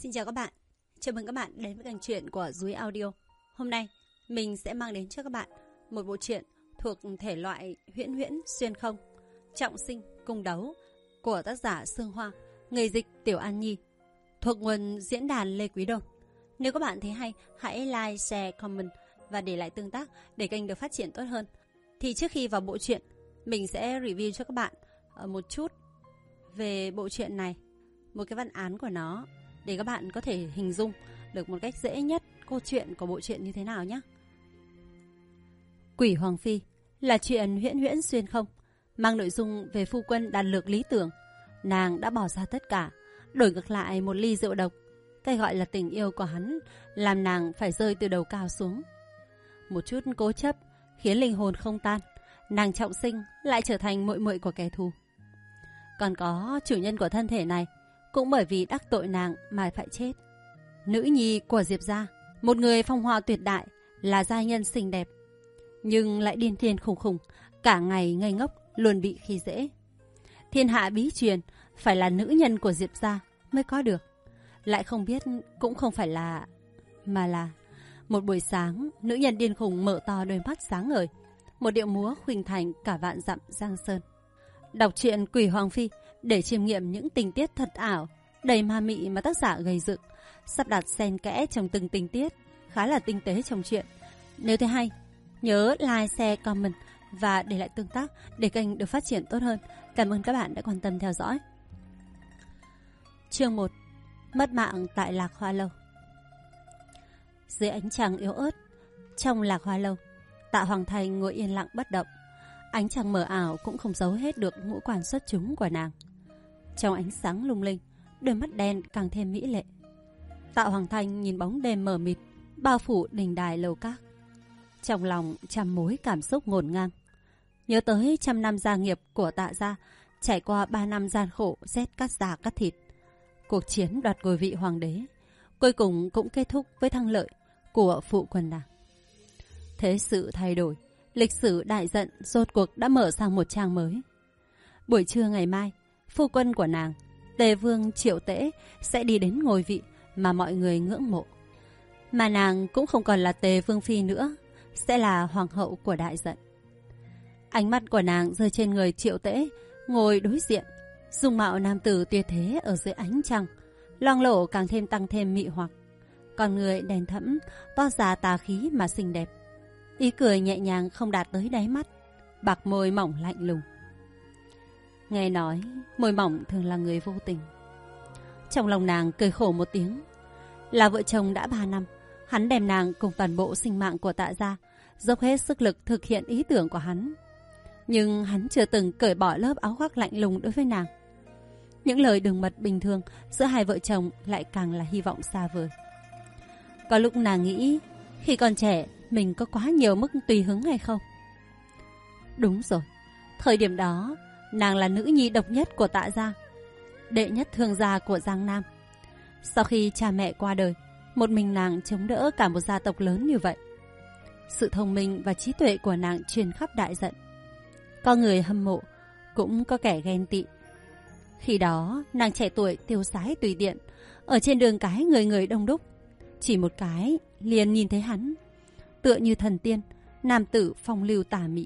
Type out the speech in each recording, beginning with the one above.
Xin chào các bạn, chào mừng các bạn đến với kênh truyện của Dúi Audio. Hôm nay mình sẽ mang đến cho các bạn một bộ truyện thuộc thể loại huyễn huyễn xuyên không, trọng sinh cung đấu của tác giả Sương Hoa, người dịch Tiểu An Nhi, thuộc nguồn diễn đàn Lê Quý Đôn. Nếu các bạn thấy hay, hãy like, share, comment và để lại tương tác để kênh được phát triển tốt hơn. Thì trước khi vào bộ truyện, mình sẽ review cho các bạn một chút về bộ truyện này, một cái văn án của nó, để các bạn có thể hình dung được một cách dễ nhất câu chuyện của bộ truyện như thế nào nhé. Quỷ Hoàng Phi là chuyện huyễn huyễn xuyên không, mang nội dung về phu quân đạt lược lý tưởng. Nàng đã bỏ ra tất cả, đổi ngược lại một ly rượu độc. Cái gọi là tình yêu của hắn làm nàng phải rơi từ đầu cao xuống. Một chút cố chấp khiến linh hồn không tan, nàng trọng sinh lại trở thành muội muội của kẻ thù. Còn có chủ nhân của thân thể này cũng bởi vì đắc tội nàng mà phải chết. Nữ nhi của Diệp gia, một người phong hoa tuyệt đại, là giai nhân xinh đẹp, nhưng lại điên thiên khùng khùng, cả ngày ngây ngốc, luôn bị khi dễ. Thiên hạ bí truyền phải là nữ nhân của Diệp gia mới có được, lại không biết cũng không phải là, mà là một buổi sáng, nữ nhân điên khùng mở to đôi mắt sáng ngời, một điệu múa khuynh thành cả vạn dặm giang sơn. Đọc truyện Quỷ Hoàng Phi để chiêm nghiệm những tình tiết thật ảo, đầy ma mị mà tác giả gây dựng, sắp đặt xen kẽ trong từng tình tiết, khá là tinh tế trong truyện. Nếu thấy hay, nhớ like, share, comment và để lại tương tác để kênh được phát triển tốt hơn. Cảm ơn các bạn đã quan tâm theo dõi. Chương 1. Mất mạng tại Lạc Hoa Lâu. Dưới ánh trăng yếu ớt, trong Lạc Hoa Lâu, Tạ Hoàng Thành ngồi yên lặng bất động. Ánh trăng mờ ảo cũng không giấu hết được ngũ quan xuất chúng của nàng. Trong ánh sáng lung linh, đôi mắt đen càng thêm mỹ lệ. Tạ Hoàng Thành nhìn bóng đêm mờ mịt bao phủ đình đài lầu các, trong lòng trăm mối cảm xúc ngổn ngang. Nhớ tới 100 năm gia nghiệp của Tạ gia, trải qua 3 năm gian khổ rét cắt da cắt thịt, cuộc chiến đoạt ngôi vị hoàng đế cuối cùng cũng kết thúc với thắng lợi của phụ quân nàng. Thế sự thay đổi, lịch sử đại giận rốt cuộc đã mở sang một trang mới. Buổi trưa ngày mai, phu quân của nàng, Tề Vương Triệu Tễ, sẽ đi đến ngôi vị mà mọi người ngưỡng mộ. Mà nàng cũng không còn là Tề Vương Phi nữa, sẽ là hoàng hậu của đại giận. Ánh mắt của nàng rơi trên người Triệu Tễ, ngồi đối diện, dung mạo nam tử tuyệt thế ở dưới ánh trăng, loang lổ càng thêm tăng thêm mị hoặc. Con người đen thẫm, to ra tà khí mà xinh đẹp. Ý cười nhẹ nhàng không đạt tới đáy mắt, bạc môi mỏng lạnh lùng. Nghe nói, môi mỏng thường là người vô tình. Trong lòng nàng cười khổ một tiếng. Là vợ chồng đã 3 năm, hắn đem nàng cùng toàn bộ sinh mạng của Tạ gia, dốc hết sức lực thực hiện ý tưởng của hắn. Nhưng hắn chưa từng cởi bỏ lớp áo khoác lạnh lùng đối với nàng. Những lời đường mật bình thường giữa hai vợ chồng lại càng là hy vọng xa vời. Có lúc nàng nghĩ, khi còn trẻ, mình có quá nhiều mức tùy hứng hay không? Đúng rồi, thời điểm đó, nàng là nữ nhi độc nhất của Tạ gia, đệ nhất thương gia của Giang Nam. Sau khi cha mẹ qua đời, một mình nàng chống đỡ cả một gia tộc lớn như vậy. Sự thông minh và trí tuệ của nàng truyền khắp đại giận. Có người hâm mộ, cũng có kẻ ghen tị. Khi đó, nàng trẻ tuổi tiêu sái tùy tiện, ở trên đường cái người người đông đúc. Chỉ một cái, liền nhìn thấy hắn, tựa như thần tiên, nam tử phong lưu tà mị.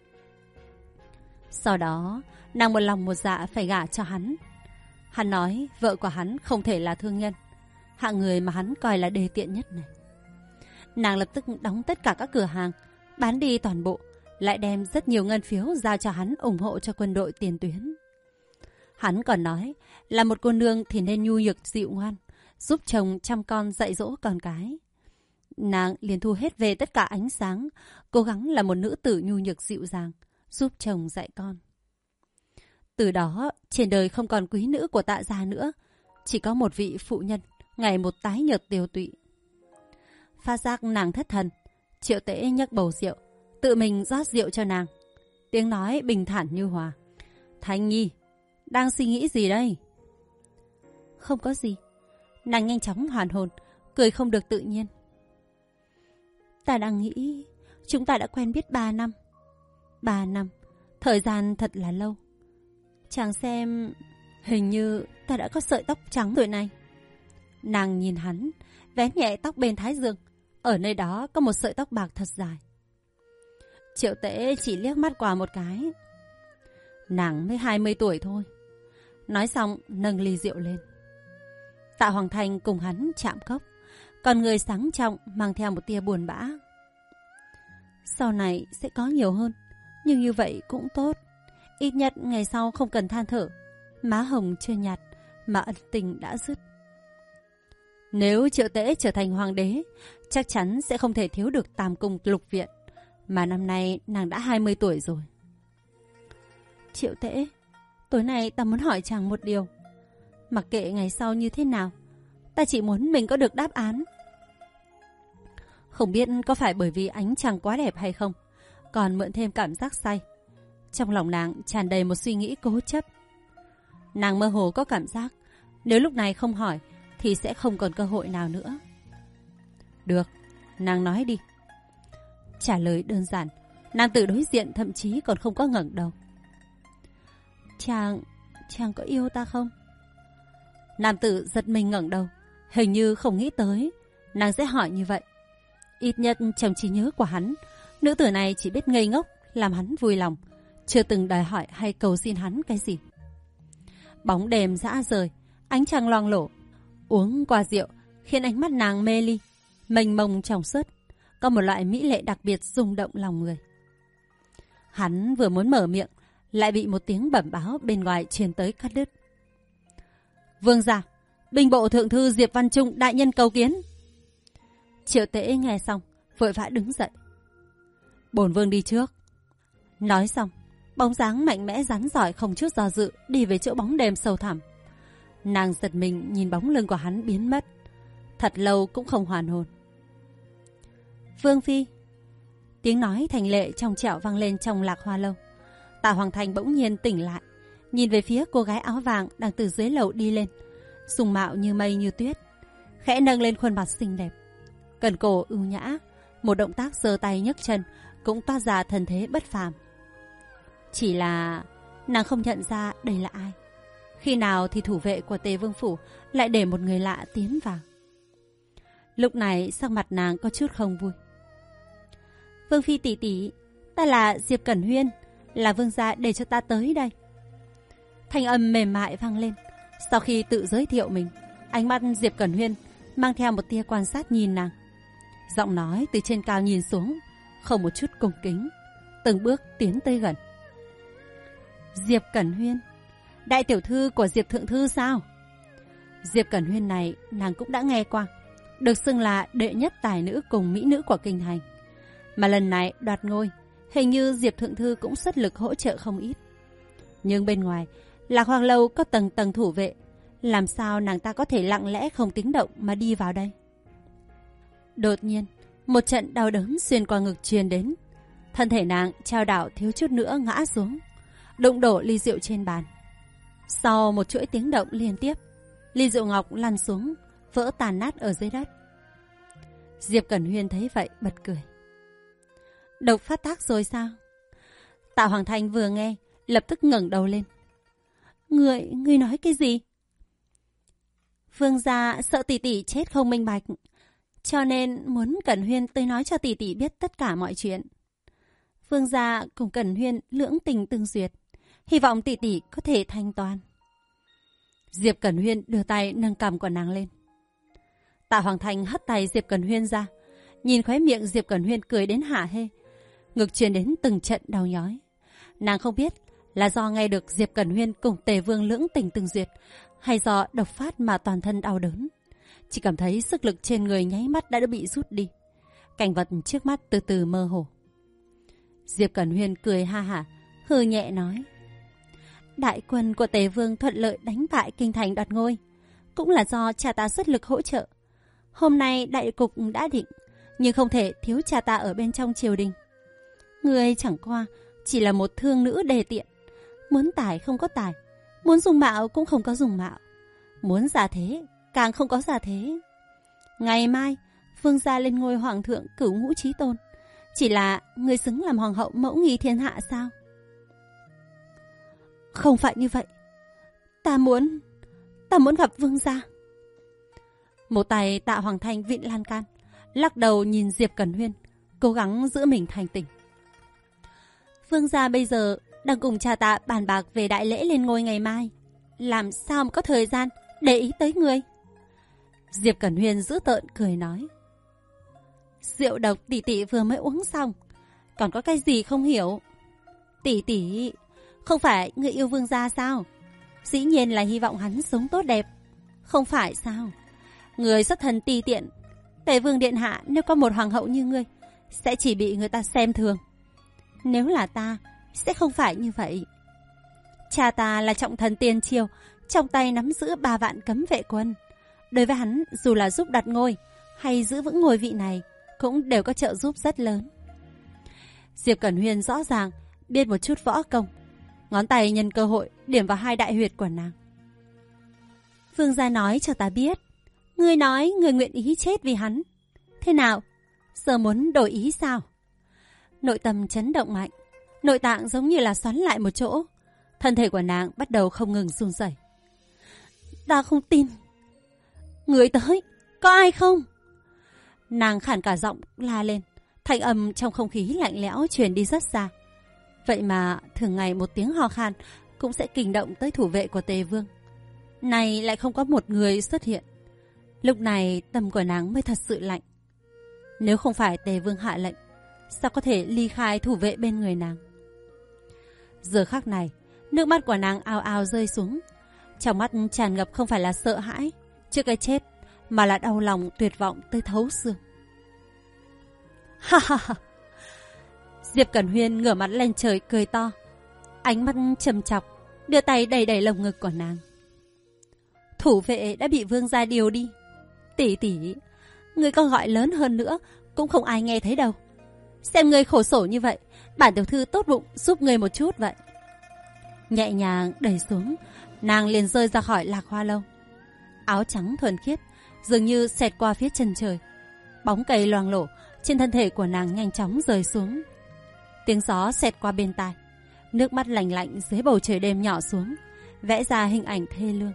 Sau đó, nàng một lòng một dạ phải gả cho hắn. Hắn nói vợ của hắn không thể là thương nhân, hạng người mà hắn coi là đê tiện nhất này. Nàng lập tức đóng tất cả các cửa hàng, bán đi toàn bộ, lại đem rất nhiều ngân phiếu giao cho hắn ủng hộ cho quân đội tiền tuyến. Hắn còn nói là một cô nương thì nên nhu nhược dịu ngoan, giúp chồng chăm con dạy dỗ con cái. Nàng liền thu hết về tất cả ánh sáng, cố gắng là một nữ tử nhu nhược dịu dàng, giúp chồng dạy con. Từ đó, trên đời không còn quý nữ của Tạ gia nữa, chỉ có một vị phụ nhân, ngày một tái nhợt tiều tụy. Phát giác nàng thất thần, Triệu Tễ nhấc bầu rượu, tự mình rót rượu cho nàng. Tiếng nói bình thản như hòa. Thanh Nhi, đang suy nghĩ gì đây? Không có gì. Nàng nhanh chóng hoàn hồn, cười không được tự nhiên. Ta đang nghĩ, chúng ta đã quen biết 3 năm. 3 năm, thời gian thật là lâu. Chàng xem, hình như ta đã có sợi tóc trắng rồi này. Nàng nhìn hắn, vén nhẹ tóc bên thái dương. Ở nơi đó có một sợi tóc bạc thật dài. Triệu Tễ chỉ liếc mắt qua một cái. Nàng mới 20 tuổi thôi. Nói xong nâng ly rượu lên. Tạ Hoàng Thành cùng hắn chạm cốc, còn người sáng trọng mang theo một tia buồn bã. Sau này sẽ có nhiều hơn, nhưng như vậy cũng tốt. Ít nhất ngày sau không cần than thở. Má hồng chưa nhạt mà ân tình đã dứt. Nếu Triệu Tễ trở thành hoàng đế, chắc chắn sẽ không thể thiếu được Tam Cung Lục Viện. Mà năm nay nàng đã 20 tuổi rồi. Triệu Tễ, tối nay ta muốn hỏi chàng một điều. Mặc kệ ngày sau như thế nào, ta chỉ muốn mình có được đáp án. Không biết có phải bởi vì ánh trăng quá đẹp hay không, còn mượn thêm cảm giác say. Trong lòng nàng tràn đầy một suy nghĩ cố chấp. Nàng mơ hồ có cảm giác, nếu lúc này không hỏi thì sẽ không còn cơ hội nào nữa. Được, nàng nói đi. Trả lời đơn giản, nam tử đối diện thậm chí còn không có ngẩng đầu. Chàng có yêu ta không? Nam tử giật mình ngẩng đầu, hình như không nghĩ tới nàng sẽ hỏi như vậy. Ít nhất trong trí nhớ của hắn, nữ tử này chỉ biết ngây ngốc làm hắn vui lòng, chưa từng đòi hỏi hay cầu xin hắn cái gì. Bóng đêm dã rời, ánh trăng loang lổ. Uống qua rượu khiến ánh mắt nàng mê ly, mênh mông trong suốt, có một loại mỹ lệ đặc biệt rung động lòng người. Hắn vừa muốn mở miệng, lại bị một tiếng bẩm báo bên ngoài truyền tới cắt đứt. Vương gia, binh bộ thượng thư Diệp Văn Trung đại nhân cầu kiến. Triệu Tễ nghe xong, vội vã đứng dậy. Bổn vương đi trước. Nói xong, bóng dáng mạnh mẽ rắn giỏi không chút do dự đi về chỗ bóng đêm sâu thẳm. Nàng giật mình nhìn bóng lưng của hắn biến mất, thật lâu cũng không hoàn hồn. Vương phi. Tiếng nói thành lệ trong trẻo vang lên trong Lạc Hoa lâu. Tạ Hoàng Thành bỗng nhiên tỉnh lại, nhìn về phía cô gái áo vàng đang từ dưới lầu đi lên, dung mạo như mây như tuyết, khẽ nâng lên khuôn mặt xinh đẹp, cần cổ ưu nhã, một động tác giơ tay nhấc chân cũng toát ra thân thế bất phàm. Chỉ là nàng không nhận ra đây là ai. Khi nào thì thủ vệ của Tề Vương phủ lại để một người lạ tiến vào. Lúc này sắc mặt nàng có chút không vui. Vương phi tỷ tỷ, ta là Diệp Cẩn Huyên, là vương gia để cho ta tới đây. Thanh âm mềm mại vang lên. Sau khi tự giới thiệu mình, ánh mắt Diệp Cẩn Huyên mang theo một tia quan sát nhìn nàng. Giọng nói từ trên cao nhìn xuống, không một chút cung kính, từng bước tiến tới gần. Diệp Cẩn Huyên, đại tiểu thư của Diệp thượng thư sao? Diệp Cẩn Huyên này nàng cũng đã nghe qua, được xưng là đệ nhất tài nữ cùng mỹ nữ của kinh thành. Mà lần này đoạt ngôi, hình như Diệp thượng thư cũng xuất lực hỗ trợ không ít. Nhưng bên ngoài, Lạc Hoàng lâu có tầng tầng thủ vệ, làm sao nàng ta có thể lặng lẽ không tiếng động mà đi vào đây? Đột nhiên, một trận đau đớn xuyên qua ngực truyền đến. Thân thể nàng chao đảo thiếu chút nữa ngã xuống, đụng đổ ly rượu trên bàn. Sau một chuỗi tiếng động liên tiếp, ly rượu ngọc lăn xuống, vỡ tàn nát ở dưới đất. Diệp Cẩn Huyên thấy vậy bật cười. Độc phát tác rồi sao? Tạ Hoàng Thành vừa nghe, lập tức ngẩng đầu lên. Ngươi nói cái gì? Vương gia sợ tỷ tỷ chết không minh bạch, cho nên muốn Cẩn Huyên tới nói cho tỷ tỷ biết tất cả mọi chuyện. Vương gia cùng Cẩn Huyên lưỡng tình tương duyệt, hy vọng tỷ tỷ có thể thanh toán. Diệp Cẩn Huyên đưa tay nâng cằm của nàng lên. Tạ Hoàng Thành hất tay Diệp Cẩn Huyên ra, nhìn khóe miệng Diệp Cẩn Huyên cười đến hả hê, ngực truyền đến từng trận đau nhói. Nàng không biết là do nghe được Diệp Cẩn Huyên cùng Tề Vương lưỡng tình tương duyệt, hay do độc phát mà toàn thân đau đớn. Chỉ cảm thấy sức lực trên người nháy mắt đã bị rút đi, cảnh vật trước mắt từ từ mơ hồ. Diệp Cẩn Huyên cười ha hả, hừ nhẹ nói: Đại quân của Tề Vương thuận lợi đánh bại kinh thành đoạt ngôi, cũng là do cha ta xuất lực hỗ trợ. Hôm nay đại cục đã định, nhưng không thể thiếu cha ta ở bên trong triều đình. Người chẳng qua chỉ là một thương nữ đề tiện, muốn tài không có tài, muốn dùng mạo cũng không có dùng mạo, muốn giả thế càng không có giả thế. Ngày mai vương gia lên ngôi hoàng thượng cửu ngũ chí tôn, chỉ là người xứng làm hoàng hậu mẫu nghi thiên hạ sao? Không phải như vậy, ta muốn gặp vương gia. Một tay Tạ Hoàng Thanh vịn lan can, lắc đầu nhìn Diệp Cẩn Huyên, cố gắng giữ mình thanh tỉnh. Vương gia bây giờ đang cùng cha Tạ bàn bạc về đại lễ lên ngôi ngày mai, làm sao mà có thời gian để ý tới người. Diệp Cẩn Huyên dữ tợn cười nói. Rượu độc tỷ tỷ vừa mới uống xong, còn có cái gì không hiểu? Tỷ tỷ, không phải người yêu vương gia sao? Dĩ nhiên là hy vọng hắn sống tốt đẹp, không phải sao? Người xuất thân ti tiện, Tề vương điện hạ nếu có một hoàng hậu như ngươi, sẽ chỉ bị người ta xem thường. Nếu là ta, sẽ không phải như vậy. Cha ta là trọng thần tiên triều, trong tay nắm giữ 3 vạn cấm vệ quân. Đối với hắn, dù là giúp đặt ngôi hay giữ vững ngôi vị này, cũng đều có trợ giúp rất lớn. Diệp Cẩn Huyên rõ ràng biết một chút võ công, ngón tay nhân cơ hội điểm vào 2 đại huyệt của nàng. Vương gia nói cho ta biết, ngươi nói người nguyện ý chết vì hắn. Thế nào? Giờ muốn đổi ý sao? Nội tâm chấn động mạnh, nội tạng giống như là xoắn lại một chỗ. Thân thể của nàng bắt đầu không ngừng run rẩy. Ta không tin. Người tới, có ai không? Nàng khản cả giọng la lên, thanh âm trong không khí lạnh lẽo truyền đi rất xa. Vậy mà thường ngày một tiếng ho khan cũng sẽ kinh động tới thủ vệ của Tề vương. Này lại không có một người xuất hiện. Lúc này tâm của nàng mới thật sự lạnh. Nếu không phải Tề vương hạ lệnh, sao có thể ly khai thủ vệ bên người nàng? Giờ khắc này, nước mắt của nàng ào ào rơi xuống. Trong mắt tràn ngập không phải là sợ hãi trước cái chết, mà là đau lòng tuyệt vọng tới thấu xương. Ha ha ha! Diệp Cẩn Huyên ngửa mặt lên trời cười to, ánh mắt trầm chọc, đưa tay đẩy đẩy lồng ngực của nàng. Thủ vệ đã bị vương gia điều đi. Tỷ tỷ, người có gọi lớn hơn nữa cũng không ai nghe thấy đâu. Xem người khổ sở như vậy, bản tiểu thư tốt bụng giúp người một chút vậy. Nhẹ nhàng đẩy xuống, nàng liền rơi ra khỏi Lạc Hoa Lâu. Áo trắng thuần khiết dường như xẹt qua phía chân trời. Bóng cây loang lổ trên thân thể của nàng nhanh chóng rơi xuống. Tiếng gió xẹt qua bên tai, nước mắt lạnh lạnh dưới bầu trời đêm nhỏ xuống, vẽ ra hình ảnh thê lương.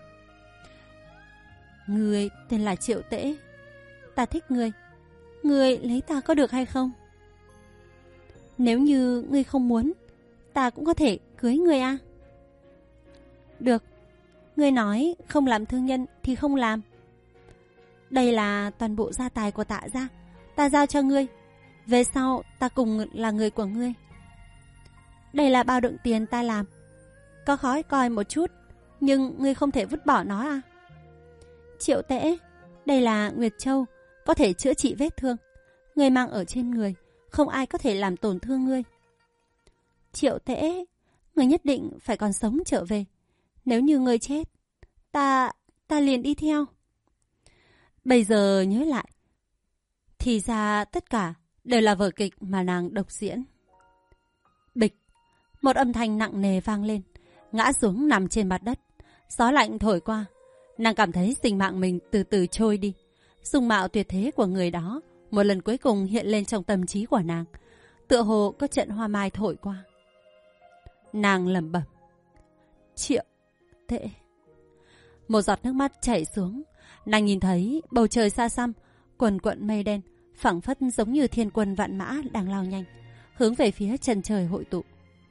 Người tên là Triệu Tễ, ta thích ngươi. Ngươi lấy ta có được hay không? Nếu như ngươi không muốn, ta cũng có thể cưới ngươi à? Được, ngươi nói không làm thương nhân thì không làm. Đây là toàn bộ gia tài của Tạ gia, ta giao cho ngươi. Về sau ta cùng là người của ngươi. Đây là bao đựng tiền ta làm, có khó coi một chút, nhưng ngươi không thể vứt bỏ nó à? Triệu Tễ, đây là Nguyệt Châu, có thể chữa trị vết thương. Ngươi mang ở trên người, không ai có thể làm tổn thương ngươi. Triệu Tễ, ngươi nhất định phải còn sống trở về. Nếu như ngươi chết, ta liền đi theo. Bây giờ nhớ lại, thì ra tất cả đều là vở kịch mà nàng độc diễn. Bịch, một âm thanh nặng nề vang lên, ngã xuống nằm trên mặt đất. Gió lạnh thổi qua, nàng cảm thấy sinh mạng mình từ từ trôi đi. Dung mạo tuyệt thế của người đó một lần cuối cùng hiện lên trong tâm trí của nàng, tựa hồ có trận hoa mai thổi qua. Nàng lẩm bẩm, Triệu Tễ. Một giọt nước mắt chảy xuống. Nàng nhìn thấy bầu trời xa xăm quần quận mây đen, phảng phất giống như thiên quân vạn mã đang lao nhanh hướng về phía chân trời hội tụ.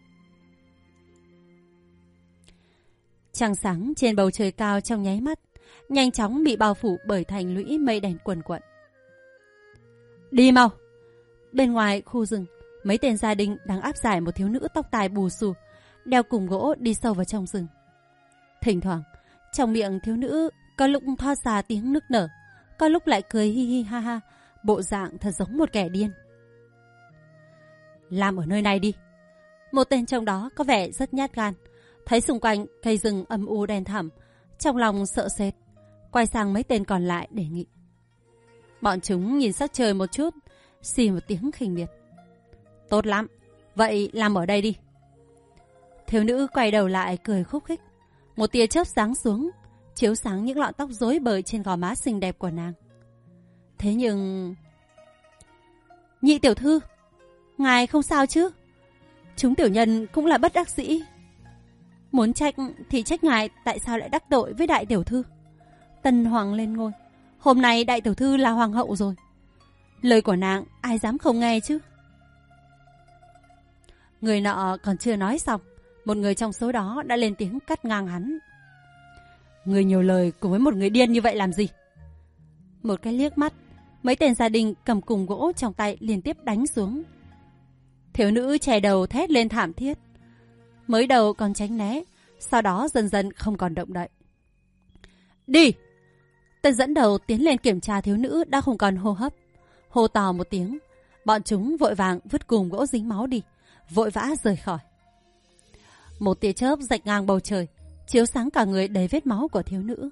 Trăng sáng trên bầu trời cao trong nháy mắt nhanh chóng bị bao phủ bởi thành lũy mây đen quần quận. Đi mau! Bên ngoài khu rừng, mấy tên gia đình đang áp giải một thiếu nữ tóc tai bù xù, đeo cùng gỗ đi sâu vào trong rừng. Thỉnh thoảng, trong miệng thiếu nữ có lúc tho ra tiếng nức nở, có lúc lại cười hi hi ha ha, bộ dạng thật giống một kẻ điên. Làm ở nơi này đi. Một tên trong đó có vẻ rất nhát gan, thấy xung quanh cây rừng âm u đen thẳm, trong lòng sợ sệt, quay sang mấy tên còn lại đề nghị. Bọn chúng nhìn sắc trời một chút, xì một tiếng khinh miệt. Tốt lắm, vậy làm ở đây đi. Thiếu nữ quay đầu lại cười khúc khích, một tia chớp giáng xuống, chiếu sáng những lọn tóc rối bời trên gò má xinh đẹp của nàng. Thế nhưng... Nhị tiểu thư, ngài không sao chứ? Chúng tiểu nhân cũng là bất đắc dĩ. Muốn trách thì trách ngài tại sao lại đắc tội với đại tiểu thư. Tân hoàng lên ngôi, Hôm nay đại tiểu thư là hoàng hậu rồi. Lời của nàng ai dám không nghe chứ? Người nọ còn chưa nói xong, một người trong số đó đã lên tiếng cắt ngang hắn. Người nhiều lời cùng với một người điên như vậy làm gì? Một cái liếc mắt, mấy tên gia đình cầm cùng gỗ trong tay liên tiếp đánh xuống. Thiếu nữ che đầu thét lên thảm thiết. Mới đầu còn tránh né, sau đó dần dần không còn động đậy. Đi! Tên dẫn đầu tiến lên kiểm tra thiếu nữ đã không còn hô hấp. Hô to một tiếng, bọn chúng vội vàng vứt cùng gỗ dính máu đi, vội vã rời khỏi. Một tia chớp rạch ngang bầu trời, chiếu sáng cả người đầy vết máu của thiếu nữ.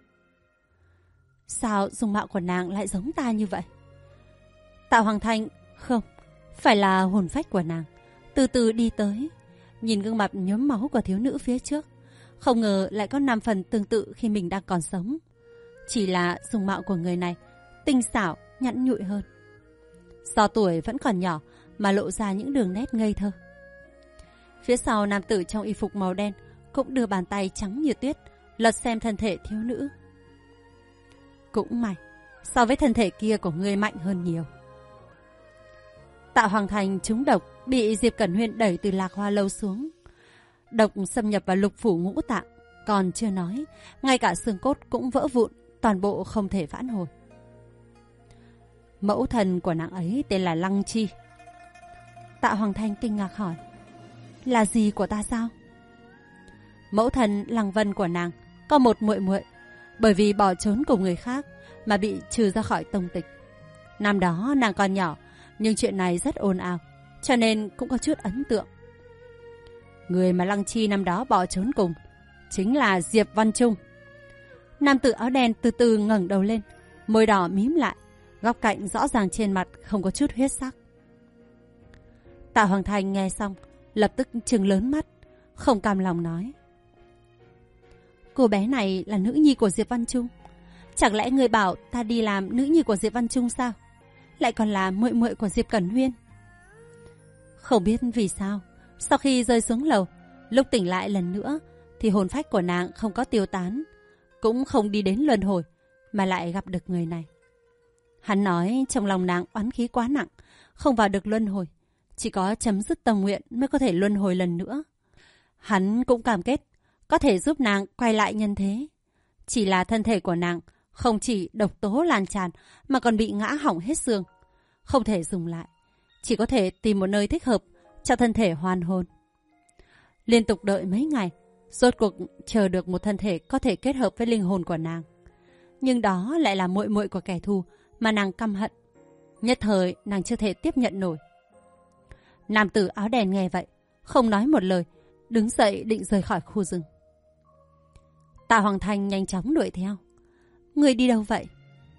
Sao dung mạo của nàng lại giống ta như vậy? Tạ Hoàng Thanh, không, phải là hồn phách của nàng, từ từ đi tới, nhìn gương mặt nhuốm máu của thiếu nữ phía trước, không ngờ lại có 5 phần tương tự khi mình đang còn sống. Chỉ là dung mạo của người này tinh xảo, nhẵn nhụi hơn. Do tuổi vẫn còn nhỏ mà lộ ra những đường nét ngây thơ. Phía sau nam tử trong y phục màu đen cũng đưa bàn tay trắng như tuyết lật xem thân thể thiếu nữ. Cũng may, so với thân thể kia của ngươi mạnh hơn nhiều. Tạ Hoàng Thành trúng độc, bị Diệp Cẩn Huyên đẩy từ Lạc Hoa Lâu xuống. Độc xâm nhập vào lục phủ ngũ tạng, còn chưa nói, ngay cả xương cốt cũng vỡ vụn, toàn bộ không thể vãn hồi. Mẫu thân của nàng ấy tên là Lăng Chi. Tạ Hoàng Thanh kinh ngạc hỏi, là gì của ta sao? Mẫu thân Lăng Vân của nàng có một muội muội, bởi vì bỏ trốn cùng người khác mà bị trừ ra khỏi tông tịch. Năm đó nàng còn nhỏ, nhưng chuyện này rất ồn ào, cho nên cũng có chút ấn tượng. Người mà Lăng Chi năm đó bỏ trốn cùng chính là Diệp Văn Trung. Nam tử áo đen từ từ ngẩng đầu lên, môi đỏ mím lại, góc cạnh rõ ràng trên mặt không có chút huyết sắc. Tạ Hoàng Thành nghe xong, lập tức trừng lớn mắt, không cam lòng nói. Cô bé này là nữ nhi của Diệp Văn Trung. Chẳng lẽ người bảo ta đi làm nữ nhi của Diệp Văn Trung sao? Lại còn là muội muội của Diệp Cẩn Huyên. Không biết vì sao, sau khi rơi xuống lầu, lúc tỉnh lại lần nữa thì hồn phách của nàng không có tiêu tán, cũng không đi đến luân hồi, mà lại gặp được người này. Hắn nói trong lòng nàng oán khí quá nặng, không vào được luân hồi, chỉ có chấm dứt tâm nguyện mới có thể luân hồi lần nữa. Hắn cũng cam kết có thể giúp nàng quay lại nhân thế. Chỉ là thân thể của nàng không chỉ độc tố lan tràn mà còn bị ngã hỏng hết xương, không thể dùng lại, chỉ có thể tìm một nơi thích hợp cho thân thể hoàn hồn. Liên tục đợi mấy ngày, rốt cuộc chờ được một thân thể có thể kết hợp với linh hồn của nàng. Nhưng đó lại là muội muội của kẻ thù mà nàng căm hận. Nhất thời nàng chưa thể tiếp nhận nổi. Nam tử áo đen nghe vậy, không nói một lời, đứng dậy định rời khỏi khu rừng. Tạ Hoàng Thành nhanh chóng đuổi theo. Ngươi đi đâu vậy?